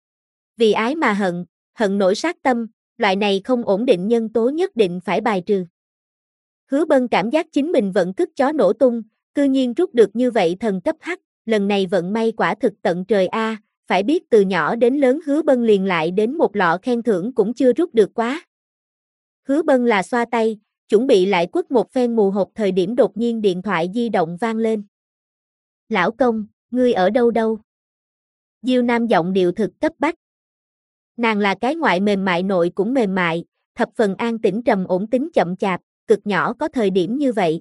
Vì ái mà hận, hận nổi sát tâm, loại này không ổn định nhân tố nhất định phải bài trừ. Hứa Bân cảm giác chính mình vận cất chó nổ tung, cư nhiên rút được như vậy thần cấp H, lần này vận may quả thực tận trời a, phải biết từ nhỏ đến lớn Hứa Bân liền lại đến một lọ khen thưởng cũng chưa rút được quá. Hứa Bân là xoa tay, chuẩn bị lại quất một phen mù hột thời điểm đột nhiên điện thoại di động vang lên. Lão công, ngươi ở đâu đâu? Diêu Nam giọng điệu thực cấp bách. Nàng là cái ngoại mềm mại nội cũng mềm mại, thập phần an tĩnh trầm ổn tính chậm chạp, cực nhỏ có thời điểm như vậy.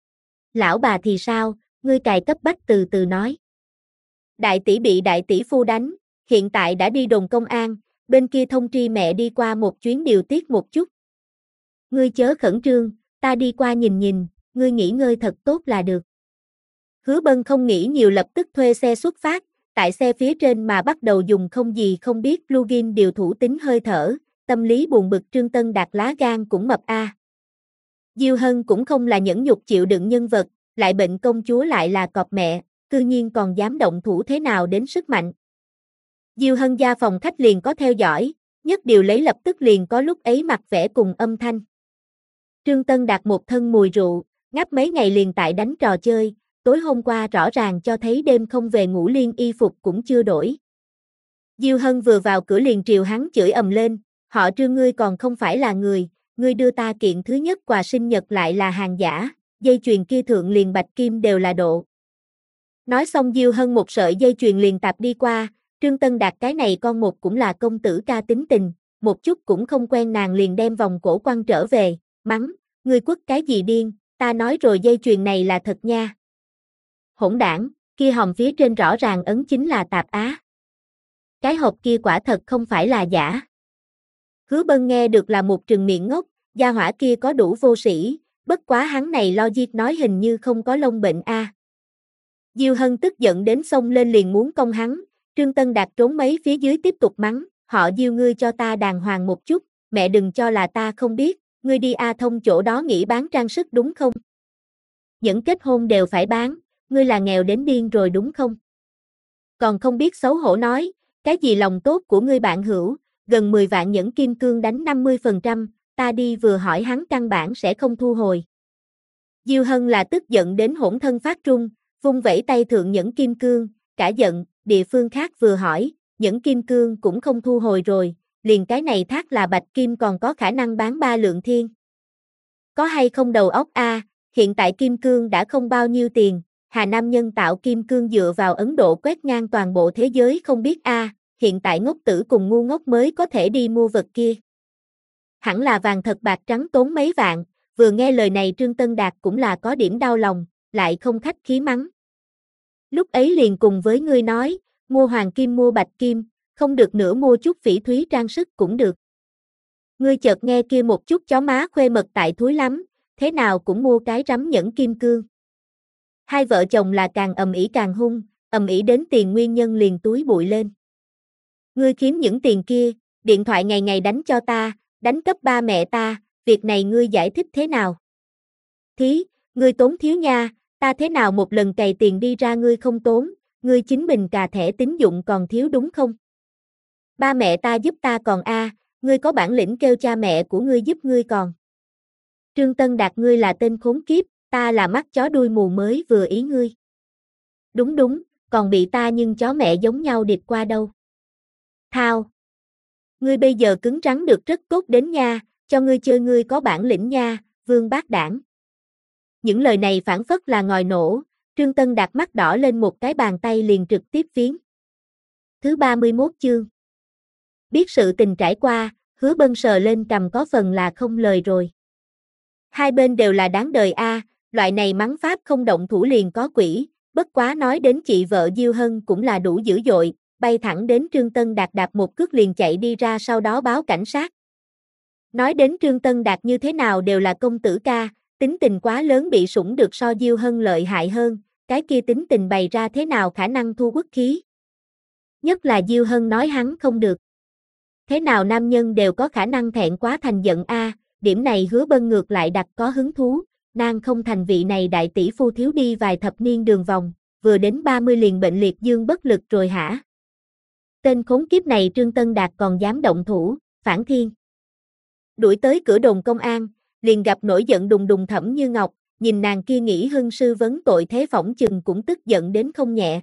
Lão bà thì sao, ngươi cài cấp bách từ từ nói. Đại tỷ bị đại tỷ phu đánh, hiện tại đã đi đồn công an, bên kia thông tri mẹ đi qua một chuyến điều tiết một chút. Ngươi chớ khẩn trương, ta đi qua nhìn nhìn, ngươi nghỉ ngơi thật tốt là được. Hứa Bân không nghĩ nhiều lập tức thuê xe xuất phát, tại xe phía trên mà bắt đầu dùng không gì không biết plugin điều thủ tính hơi thở, tâm lý buồn bực Trương Tân Đạt lá gan cũng mập a. Diêu Hân cũng không là nhẫn nhục chịu đựng nhân vật, lại bệnh công chúa lại là cọp mẹ, cư nhiên còn dám động thủ thế nào đến sức mạnh. Diêu Hân gia phòng khách liền có theo dõi, nhất điều lấy lập tức liền có lúc ấy mặt vẻ cùng âm thanh. Trương Tân Đạt một thân mùi rượu, ngáp mấy ngày liền tại đánh trò chơi, tối hôm qua rõ ràng cho thấy đêm không về ngủ liên y phục cũng chưa đổi. Diêu Hân vừa vào cửa liền triều hắn chửi ầm lên, họ Trương ngươi còn không phải là người, ngươi đưa ta kiện thứ nhất quà sinh nhật lại là hàng giả, dây chuyền kia thượng liền bạch kim đều là độ. Nói xong Diêu Hân một sợi dây chuyền liền tạp đi qua, Trương Tân Đạt cái này con một cũng là công tử ca tính tình, một chút cũng không quen nàng liền đem vòng cổ quăng trở về, mắng, ngươi quất cái gì điên, ta nói rồi dây chuyền này là thật nha. Hỗn đảng, kia hòm phía trên rõ ràng ấn chính là tạp á. Cái hộp kia quả thật không phải là giả. Hứa Bân nghe được là một trừng miệng ngốc, gia hỏa kia có đủ vô sĩ, bất quá hắn này logic nói hình như không có lông bệnh a. Diêu Hân tức giận đến xông lên liền muốn công hắn, Trương Tân Đạt trốn mấy phía dưới tiếp tục mắng, họ Diêu ngươi cho ta đàng hoàng một chút, mẹ đừng cho là ta không biết, ngươi đi A Thông chỗ đó nghỉ bán trang sức đúng không? Những kết hôn đều phải bán, ngươi là nghèo đến điên rồi đúng không? Còn không biết xấu hổ nói, cái gì lòng tốt của ngươi bạn hữu, gần 10 vạn nhẫn kim cương đánh 50%, ta đi vừa hỏi hắn căn bản sẽ không thu hồi. Diêu Hân là tức giận đến hỗn thân phát trung, vung vẩy tay thượng nhẫn kim cương, cả giận, địa phương khác vừa hỏi, nhẫn kim cương cũng không thu hồi rồi, liền cái này thác là bạch kim còn có khả năng bán 3 lượng thiên. Có hay không đầu óc a, hiện tại kim cương đã không bao nhiêu tiền, Hà Nam nhân tạo kim cương dựa vào Ấn Độ quét ngang toàn bộ thế giới không biết a, hiện tại ngốc tử cùng ngu ngốc mới có thể đi mua vật kia. Hẳn là vàng thật bạc trắng tốn mấy vạn, vừa nghe lời này Trương Tân Đạt cũng là có điểm đau lòng, lại không khách khí mắng. Lúc ấy liền cùng với ngươi nói, mua hoàng kim mua bạch kim, không được nữa mua chút phỉ thúy trang sức cũng được. Ngươi chợt nghe kia một chút chó má khuê mật tại thúi lắm, thế nào cũng mua cái rắm nhẫn kim cương. Hai vợ chồng là càng ầm ĩ càng hung, ầm ĩ đến tiền nguyên nhân liền túi bụi lên. Ngươi kiếm những tiền kia, điện thoại ngày ngày đánh cho ta, đánh cấp ba mẹ ta, việc này ngươi giải thích thế nào? Thí, ngươi tốn thiếu nha, ta thế nào một lần cày tiền đi ra ngươi không tốn, ngươi chính mình cà thẻ tín dụng còn thiếu đúng không? Ba mẹ ta giúp ta còn a, ngươi có bản lĩnh kêu cha mẹ của ngươi giúp ngươi còn. Trương Tân Đạt ngươi là tên khốn kiếp, ta là mắt chó đuôi mù mới vừa ý ngươi. Đúng đúng, còn bị ta nhưng chó mẹ giống nhau điệp qua đâu. Thao. Ngươi bây giờ cứng rắn được rất tốt đến nha, cho ngươi chơi ngươi có bản lĩnh nha, vương bác đảng. Những lời này phản phất là ngòi nổ, Trương Tân Đạt mắt đỏ lên một cái bàn tay liền trực tiếp phiến. Thứ 31 chương. Biết sự tình trải qua, Hứa Bân sờ lên cầm có phần là không lời rồi. Hai bên đều là đáng đời a, loại này mắng pháp không động thủ liền có quỷ, bất quá nói đến chị vợ Diêu Hân cũng là đủ dữ dội, bay thẳng đến Trương Tân Đạt đạp một cước liền chạy đi ra sau đó báo cảnh sát. Nói đến Trương Tân Đạt như thế nào đều là công tử ca, tính tình quá lớn bị sủng được so Diêu Hân lợi hại hơn, cái kia tính tình bày ra thế nào khả năng thu quốc khí. Nhất là Diêu Hân nói hắn không được. Thế nào nam nhân đều có khả năng thẹn quá thành giận a, điểm này Hứa Bân ngược lại đặt có hứng thú, nàng không thành vị này đại tỷ phu thiếu đi vài thập niên đường vòng, vừa đến 30 liền bệnh liệt dương bất lực rồi hả? Tên khốn kiếp này Trương Tân Đạt còn dám động thủ, phản thiên. Đuổi tới cửa đồn công an, liền gặp nổi giận đùng đùng Thẩm Như Ngọc, nhìn nàng kia nghĩ hưng sư vấn tội thế phỏng chừng cũng tức giận đến không nhẹ.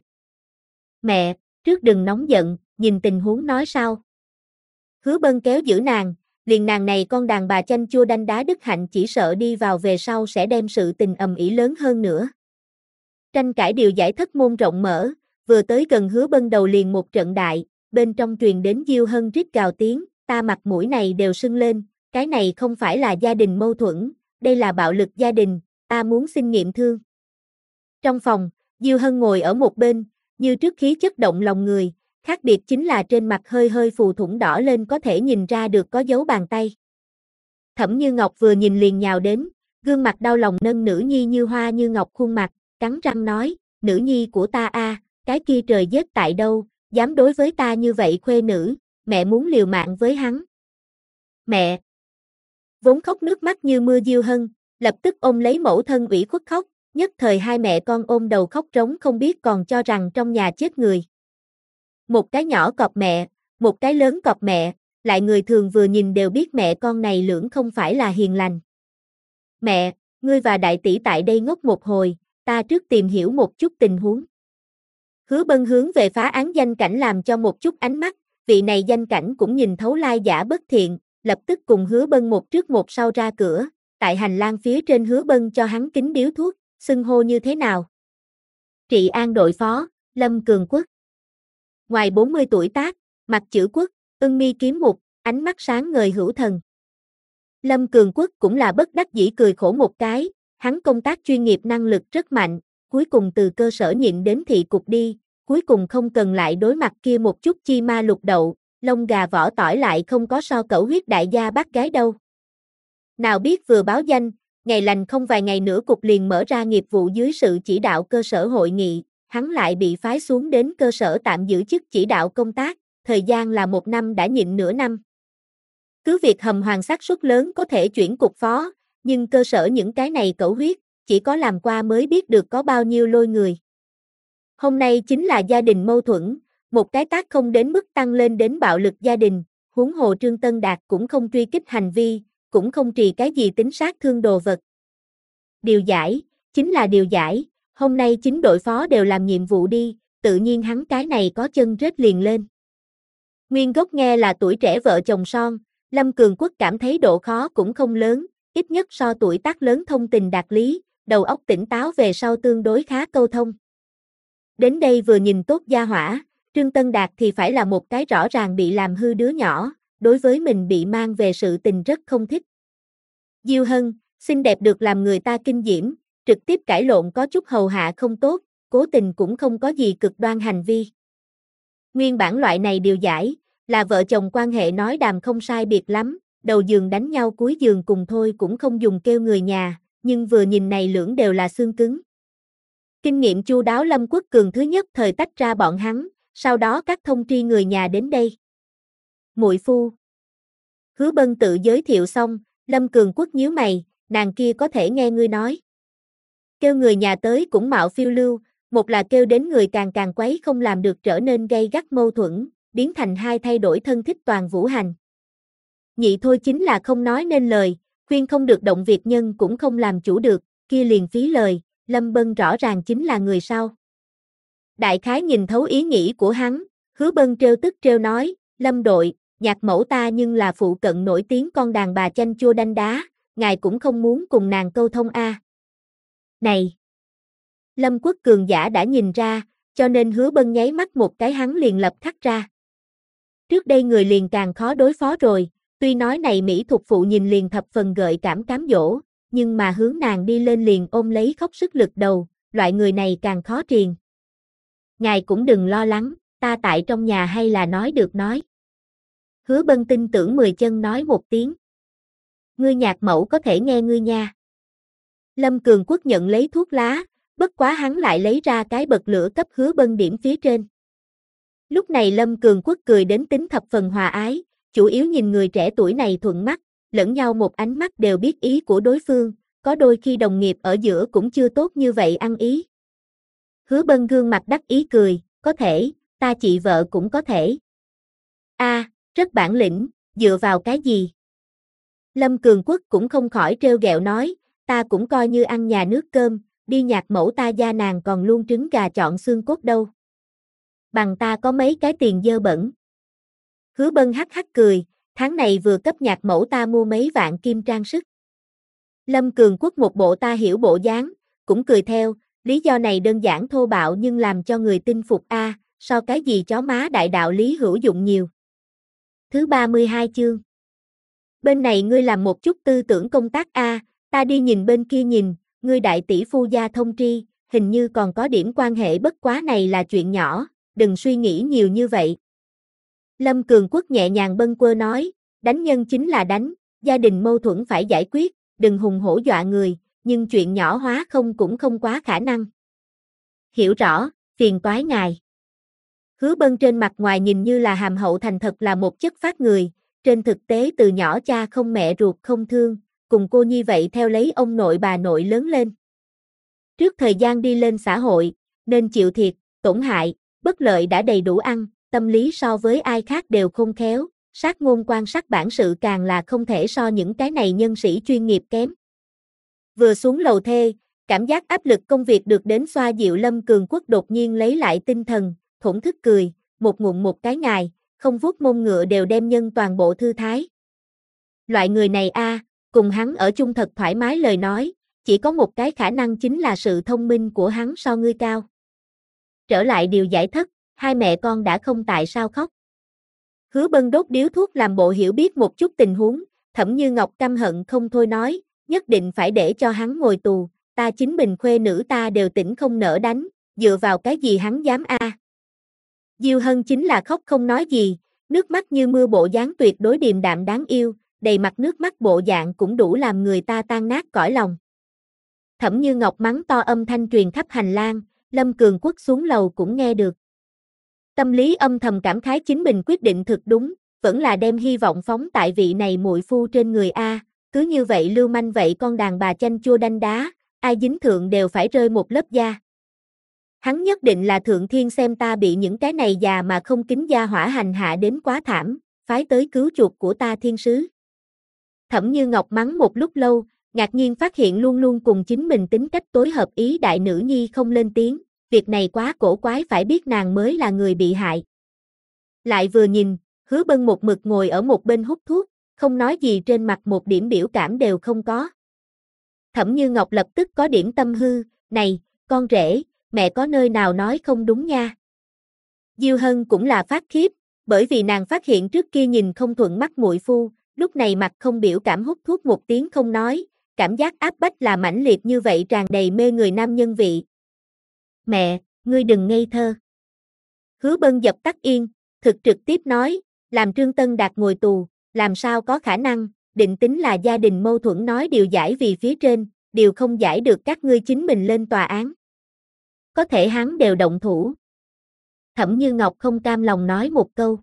Mẹ, trước đừng nóng giận, nhìn tình huống nói sao. Hứa Bân kéo giữ nàng, liền nàng này con đàn bà chanh chua đanh đá đức hạnh chỉ sợ đi vào về sau sẽ đem sự tình ầm ĩ lớn hơn nữa. Tranh cãi điều giải thất môn rộng mở, vừa tới gần Hứa Bân đầu liền một trận đại, bên trong truyền đến Diêu Hân rít gào tiếng, ta mặt mũi này đều sưng lên, cái này không phải là gia đình mâu thuẫn, đây là bạo lực gia đình, ta muốn xin nghiệm thương. Trong phòng, Diêu Hân ngồi ở một bên, như trước khí chất động lòng người, khác biệt chính là trên mặt hơi hơi phù thủng đỏ lên có thể nhìn ra được có dấu bàn tay. Thẩm Như Ngọc vừa nhìn liền nhào đến, gương mặt đau lòng nâng nữ nhi như hoa như ngọc khuôn mặt, cắn răng nói, nữ nhi của ta a, cái kia trời giết tại đâu, dám đối với ta như vậy khuê nữ, mẹ muốn liều mạng với hắn. Mẹ! Vốn khóc nước mắt như mưa Diêu Hân, lập tức ôm lấy mẫu thân ủy khuất khóc, nhất thời hai mẹ con ôm đầu khóc trống không biết còn cho rằng trong nhà chết người. Một cái nhỏ cọp mẹ, một cái lớn cọp mẹ, lại người thường vừa nhìn đều biết mẹ con này lưỡng không phải là hiền lành. Mẹ, ngươi và đại tỷ tại đây ngốc một hồi, ta trước tìm hiểu một chút tình huống. Hứa Bân hướng về phá án danh cảnh làm cho một chút ánh mắt, vị này danh cảnh cũng nhìn thấu lai giả bất thiện, lập tức cùng Hứa Bân một trước một sau ra cửa, tại hành lang phía trên Hứa Bân cho hắn kính điếu thuốc, xưng hô như thế nào? Trị an đội phó, Lâm Cường Quốc. Ngoài 40 tuổi tác, mặt chữ Quốc, ưng mi kiếm mục, ánh mắt sáng ngời hữu thần. Lâm Cường Quốc cũng là bất đắc dĩ cười khổ một cái, hắn công tác chuyên nghiệp năng lực rất mạnh, cuối cùng từ cơ sở nhịn đến thị cục đi, cuối cùng không cần lại đối mặt kia một chút chi ma lục đậu, lông gà vỏ tỏi lại không có so cẩu huyết đại gia bác gái đâu. Nào biết vừa báo danh, ngày lành không vài ngày nữa cục liền mở ra nghiệp vụ dưới sự chỉ đạo cơ sở hội nghị, hắn lại bị phái xuống đến cơ sở tạm giữ chức chỉ đạo công tác, thời gian là 1 năm đã nhịn nửa năm. Cứ việc hầm hoàng xác suất lớn có thể chuyển cục phó, nhưng cơ sở những cái này cẩu huyết, chỉ có làm qua mới biết được có bao nhiêu lôi người. Hôm nay chính là gia đình mâu thuẫn, một cái tác không đến mức tăng lên đến bạo lực gia đình, huống hồ Trương Tân Đạt cũng không truy kích hành vi, cũng không trì cái gì tính sát thương đồ vật. Điều giải, chính là điều giải, hôm nay chính đội phó đều làm nhiệm vụ đi, tự nhiên hắn cái này có chân rết liền lên. Nguyên gốc nghe là tuổi trẻ vợ chồng son, Lâm Cường Quốc cảm thấy độ khó cũng không lớn, ít nhất so tuổi tác lớn thông tình đạt lý, đầu óc tỉnh táo về sau tương đối khá câu thông. Đến đây vừa nhìn tốt gia hỏa, Trương Tân Đạt thì phải là một cái rõ ràng bị làm hư đứa nhỏ, đối với mình bị mang về sự tình rất không thích. Diêu Hân, xinh đẹp được làm người ta kinh diễm, trực tiếp cãi lộn có chút hầu hạ không tốt, cố tình cũng không có gì cực đoan hành vi. Nguyên bản loại này điều giải, là vợ chồng quan hệ nói đàm không sai biệt lắm, đầu giường đánh nhau cuối giường cùng thôi cũng không dùng kêu người nhà, nhưng vừa nhìn này lưỡng đều là xương cứng. Kinh nghiệm chu đáo Lâm Quốc Cường thứ nhất thời tách ra bọn hắn, sau đó các thông tri người nhà đến đây. Muội phu. Hứa Bân tự giới thiệu xong, Lâm Cường Quốc nhíu mày, nàng kia có thể nghe ngươi nói. Kêu người nhà tới cũng mạo phiêu lưu, một là kêu đến người càng quấy không làm được trở nên gay gắt mâu thuẫn, biến thành hai thay đổi thân thích toàn vũ hành. Nhị thôi chính là không nói nên lời, khuyên không được động việc nhân cũng không làm chủ được, kia liền phí lời, Lâm Bân rõ ràng chính là người sau. Đại khái nhìn thấu ý nghĩ của hắn, Hứa Bân trêu tức trêu nói, Lâm đội, nhạc mẫu ta nhưng là phụ cận nổi tiếng con đàn bà chanh chua đanh đá, ngài cũng không muốn cùng nàng câu thông a. Này! Lâm Quốc Cường giả đã nhìn ra, cho nên Hứa Bân nháy mắt một cái hắn liền lập khắc ra. Trước đây người liền càng khó đối phó rồi, tuy nói này Mỹ thuộc phụ nhìn liền thập phần gợi cảm cám dỗ, nhưng mà hướng nàng đi lên liền ôm lấy khóc sức lực đầu, loại người này càng khó triền. Ngài cũng đừng lo lắng, ta tại trong nhà hay là nói được nói. Hứa Bân tin tưởng 10 chân nói một tiếng. Ngươi nhạc mẫu có thể nghe ngươi nha. Lâm Cường Quốc nhận lấy thuốc lá, bất quá hắn lại lấy ra cái bật lửa cấp Hứa Bân điểm phía trên. Lúc này Lâm Cường Quốc cười đến tính thập phần hòa ái, chủ yếu nhìn người trẻ tuổi này thuận mắt, lẫn nhau một ánh mắt đều biết ý của đối phương, có đôi khi đồng nghiệp ở giữa cũng chưa tốt như vậy ăn ý. Hứa Bân gương mặt đắc ý cười, có thể, ta chị vợ cũng có thể. A, rất bản lĩnh, dựa vào cái gì? Lâm Cường Quốc cũng không khỏi trêu ghẹo nói, ta cũng coi như ăn nhà nước cơm, đi nhạc mẫu ta gia nàng còn luôn trứng gà chọn xương cốt đâu. Bằng ta có mấy cái tiền dơ bẩn. Hứa Bân hắc hắc cười, tháng này vừa cấp nhạc mẫu ta mua mấy vạn kim trang sức. Lâm Cường Quốc một bộ ta hiểu bộ dáng, cũng cười theo, lý do này đơn giản thô bạo nhưng làm cho người tin phục a, so cái gì chó má đại đạo lý hữu dụng nhiều. Thứ 32 chương. Bên này ngươi làm một chút tư tưởng công tác a, ta đi nhìn bên kia nhìn, ngươi đại tỷ phu gia thông tri, hình như còn có điểm quan hệ bất quá này là chuyện nhỏ, đừng suy nghĩ nhiều như vậy. Lâm Cường Quốc nhẹ nhàng bâng quơ nói, đánh nhân chính là đánh, gia đình mâu thuẫn phải giải quyết, đừng hùng hổ dọa người, nhưng chuyện nhỏ hóa không cũng không quá khả năng. Hiểu rõ, phiền toái ngài. Hứa Bân trên mặt ngoài nhìn như là hàm hậu thành thật là một chất phát người, trên thực tế từ nhỏ cha không mẹ ruột không thương, cùng cô nhi vậy theo lấy ông nội bà nội lớn lên. Trước thời gian đi lên xã hội, nên chịu thiệt, tổn hại, bất lợi đã đầy đủ ăn, tâm lý so với ai khác đều khôn khéo, sát ngôn quan sát bản sự càng là không thể so những cái này nhân sĩ chuyên nghiệp kém. Vừa xuống lầu thê, cảm giác áp lực công việc được đến xoa dịu Lâm Cường Quốc đột nhiên lấy lại tinh thần, thổn thức cười, một ngụm một cái ngài, không vuốt mông ngựa đều đem nhân toàn bộ thư thái. Loại người này cùng hắn ở chung thật thoải mái lời nói, chỉ có một cái khả năng chính là sự thông minh của hắn so ngươi cao. Trở lại điều giải thất, hai mẹ con đã không tại sao khóc. Hứa Bân đốt điếu thuốc làm bộ hiểu biết một chút tình huống, Thẩm Như Ngọc căm hận không thôi nói, nhất định phải để cho hắn ngồi tù, ta chính mình khuê nữ ta đều tỉnh không nỡ đánh, dựa vào cái gì hắn dám Diêu Hân chính là khóc không nói gì, nước mắt như mưa bộ dáng tuyệt đối điềm đạm đáng yêu, đầy mặt nước mắt bộ dạng cũng đủ làm người ta tan nát cõi lòng. Thẩm Như Ngọc mắng to âm thanh truyền khắp hành lang, Lâm Cường Quốc xuống lầu cũng nghe được. Tâm lý âm thầm cảm khái chính mình quyết định thực đúng, vẫn là đem hy vọng phóng tại vị này muội phu trên người cứ như vậy lưu manh vậy con đàn bà chanh chua đanh đá, ai dính thượng đều phải rơi một lớp da. Hắn nhất định là thượng thiên xem ta bị những cái này già mà không kính gia hỏa hành hạ đến quá thảm, phái tới cứu chuộc của ta thiên sứ. Thẩm Như Ngọc mắng một lúc lâu, ngạc nhiên phát hiện luôn luôn cùng chính mình tính cách tối hợp ý đại nữ nhi không lên tiếng, việc này quá cổ quái phải biết nàng mới là người bị hại. Lại vừa nhìn, Hứa Bân một mực ngồi ở một bên hút thuốc, không nói gì trên mặt một điểm biểu cảm đều không có. Thẩm Như Ngọc lập tức có điểm tâm hư, này, con rể, mẹ có nơi nào nói không đúng nha. Diêu Hân cũng là phát khiếp, bởi vì nàng phát hiện trước kia nhìn không thuận mắt muội phu, lúc này mặt không biểu cảm hút thuốc một tiếng không nói, cảm giác áp bách là mãnh liệt như vậy tràn đầy mê người nam nhân vị. Mẹ, ngươi đừng ngây thơ. Hứa Bân dập tắt yên, thực trực tiếp nói, làm Trương Tân Đạt ngồi tù, làm sao có khả năng, định tính là gia đình mâu thuẫn nói điều giải vì phía trên, điều không giải được các ngươi chính mình lên tòa án. Có thể hắn đều động thủ. Thẩm Như Ngọc không cam lòng nói một câu.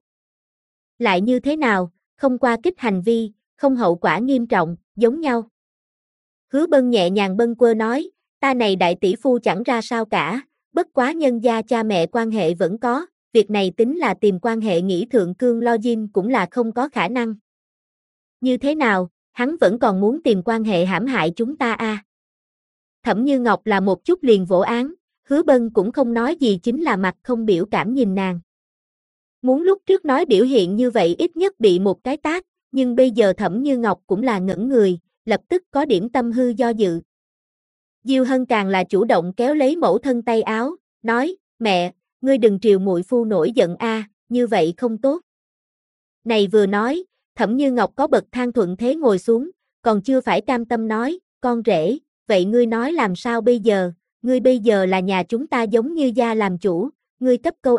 Lại như thế nào, không qua kích hành vi, không hậu quả nghiêm trọng, giống nhau. Hứa Bân nhẹ nhàng bâng quơ nói, ta này đại tỷ phu chẳng ra sao cả, bất quá nhân gia cha mẹ quan hệ vẫn có, việc này tính là tìm quan hệ nghĩ thượng cương lo dinh cũng là không có khả năng. Như thế nào, hắn vẫn còn muốn tìm quan hệ hãm hại chúng ta Thẩm Như Ngọc là một chút liền vỗ án, Hứa Bân cũng không nói gì chính là mặt không biểu cảm nhìn nàng. Muốn lúc trước nói biểu hiện như vậy ít nhất bị một cái tát, nhưng bây giờ Thẩm Như Ngọc cũng là ngẩn người, lập tức có điểm tâm hư do dự. Diêu Hân càng là chủ động kéo lấy mẫu thân tay áo, nói, mẹ, ngươi đừng triều muội phu nổi giận như vậy không tốt. Này vừa nói, Thẩm Như Ngọc có bậc thang thuận thế ngồi xuống, còn chưa phải cam tâm nói, con rể, vậy ngươi nói làm sao bây giờ, ngươi bây giờ là nhà chúng ta giống như gia làm chủ, ngươi cấp câu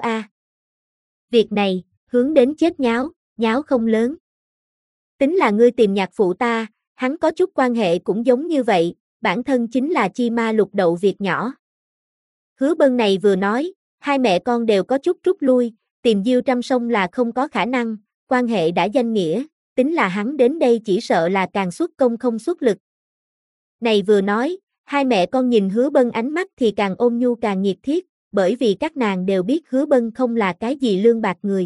Việc này, hướng đến chết nháo không lớn. Tính là ngươi tìm nhạc phụ ta, hắn có chút quan hệ cũng giống như vậy, bản thân chính là chi ma lục đậu việc nhỏ. Hứa Bân này vừa nói, hai mẹ con đều có chút rút lui, tìm Diêu Trăm Sông là không có khả năng, quan hệ đã danh nghĩa, tính là hắn đến đây chỉ sợ là càng xuất công không xuất lực. Này vừa nói, hai mẹ con nhìn Hứa Bân ánh mắt thì càng ôn nhu càng nhiệt thiết, bởi vì các nàng đều biết Hứa Bân không là cái gì lương bạc người.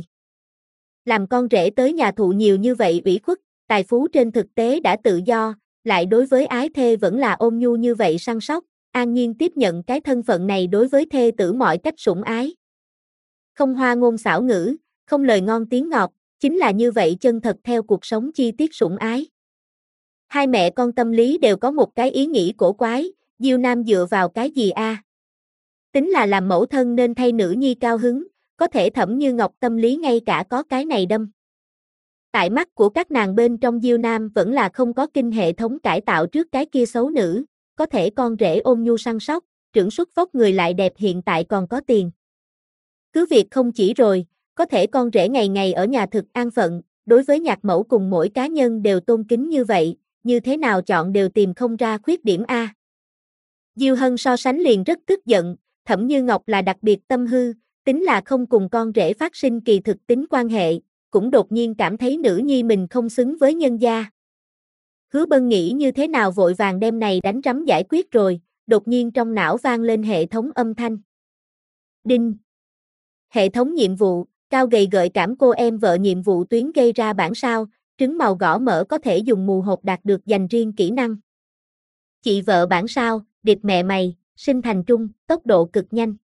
Làm con rể tới nhà thụ nhiều như vậy ủy khuất, tài phú trên thực tế đã tự do, lại đối với ái thê vẫn là ôn nhu như vậy săn sóc, an nhiên tiếp nhận cái thân phận này đối với thê tử mọi cách sủng ái. Không hoa ngôn xảo ngữ, không lời ngon tiếng ngọt, chính là như vậy chân thật theo cuộc sống chi tiết sủng ái. Hai mẹ con tâm lý đều có một cái ý nghĩ cổ quái, Diêu Nam dựa vào cái gì Tính là làm mẫu thân nên thay nữ nhi cao hứng, có thể Thẩm Như Ngọc tâm lý ngay cả có cái này đâm. Tại mắt của các nàng bên trong Diêu Nam vẫn là không có kinh hệ thống cải tạo trước cái kia xấu nữ, có thể con rể ôn nhu săn sóc, trưởng xuất vóc người lại đẹp hiện tại còn có tiền. Cứ việc không chỉ rồi, có thể con rể ngày ngày ở nhà thực an phận, đối với nhạc mẫu cùng mỗi cá nhân đều tôn kính như vậy, như thế nào chọn đều tìm không ra khuyết điểm A. Diêu Hân so sánh liền rất tức giận, Thẩm Như Ngọc là đặc biệt tâm hư, tính là không cùng con rể phát sinh kỳ thực tính quan hệ, cũng đột nhiên cảm thấy nữ nhi mình không xứng với nhân gia. Hứa Bân nghĩ như thế nào vội vàng đem này đánh rắm giải quyết rồi, đột nhiên trong não vang lên hệ thống âm thanh. Đinh. Hệ thống nhiệm vụ, cao gầy gợi cảm cô em vợ nhiệm vụ tuyến gây ra bản sao, trứng màu gõ mở có thể dùng mù hộp đạt được dành riêng kỹ năng. Chị vợ bản sao, điệp mẹ mày, sinh thành trung, tốc độ cực nhanh.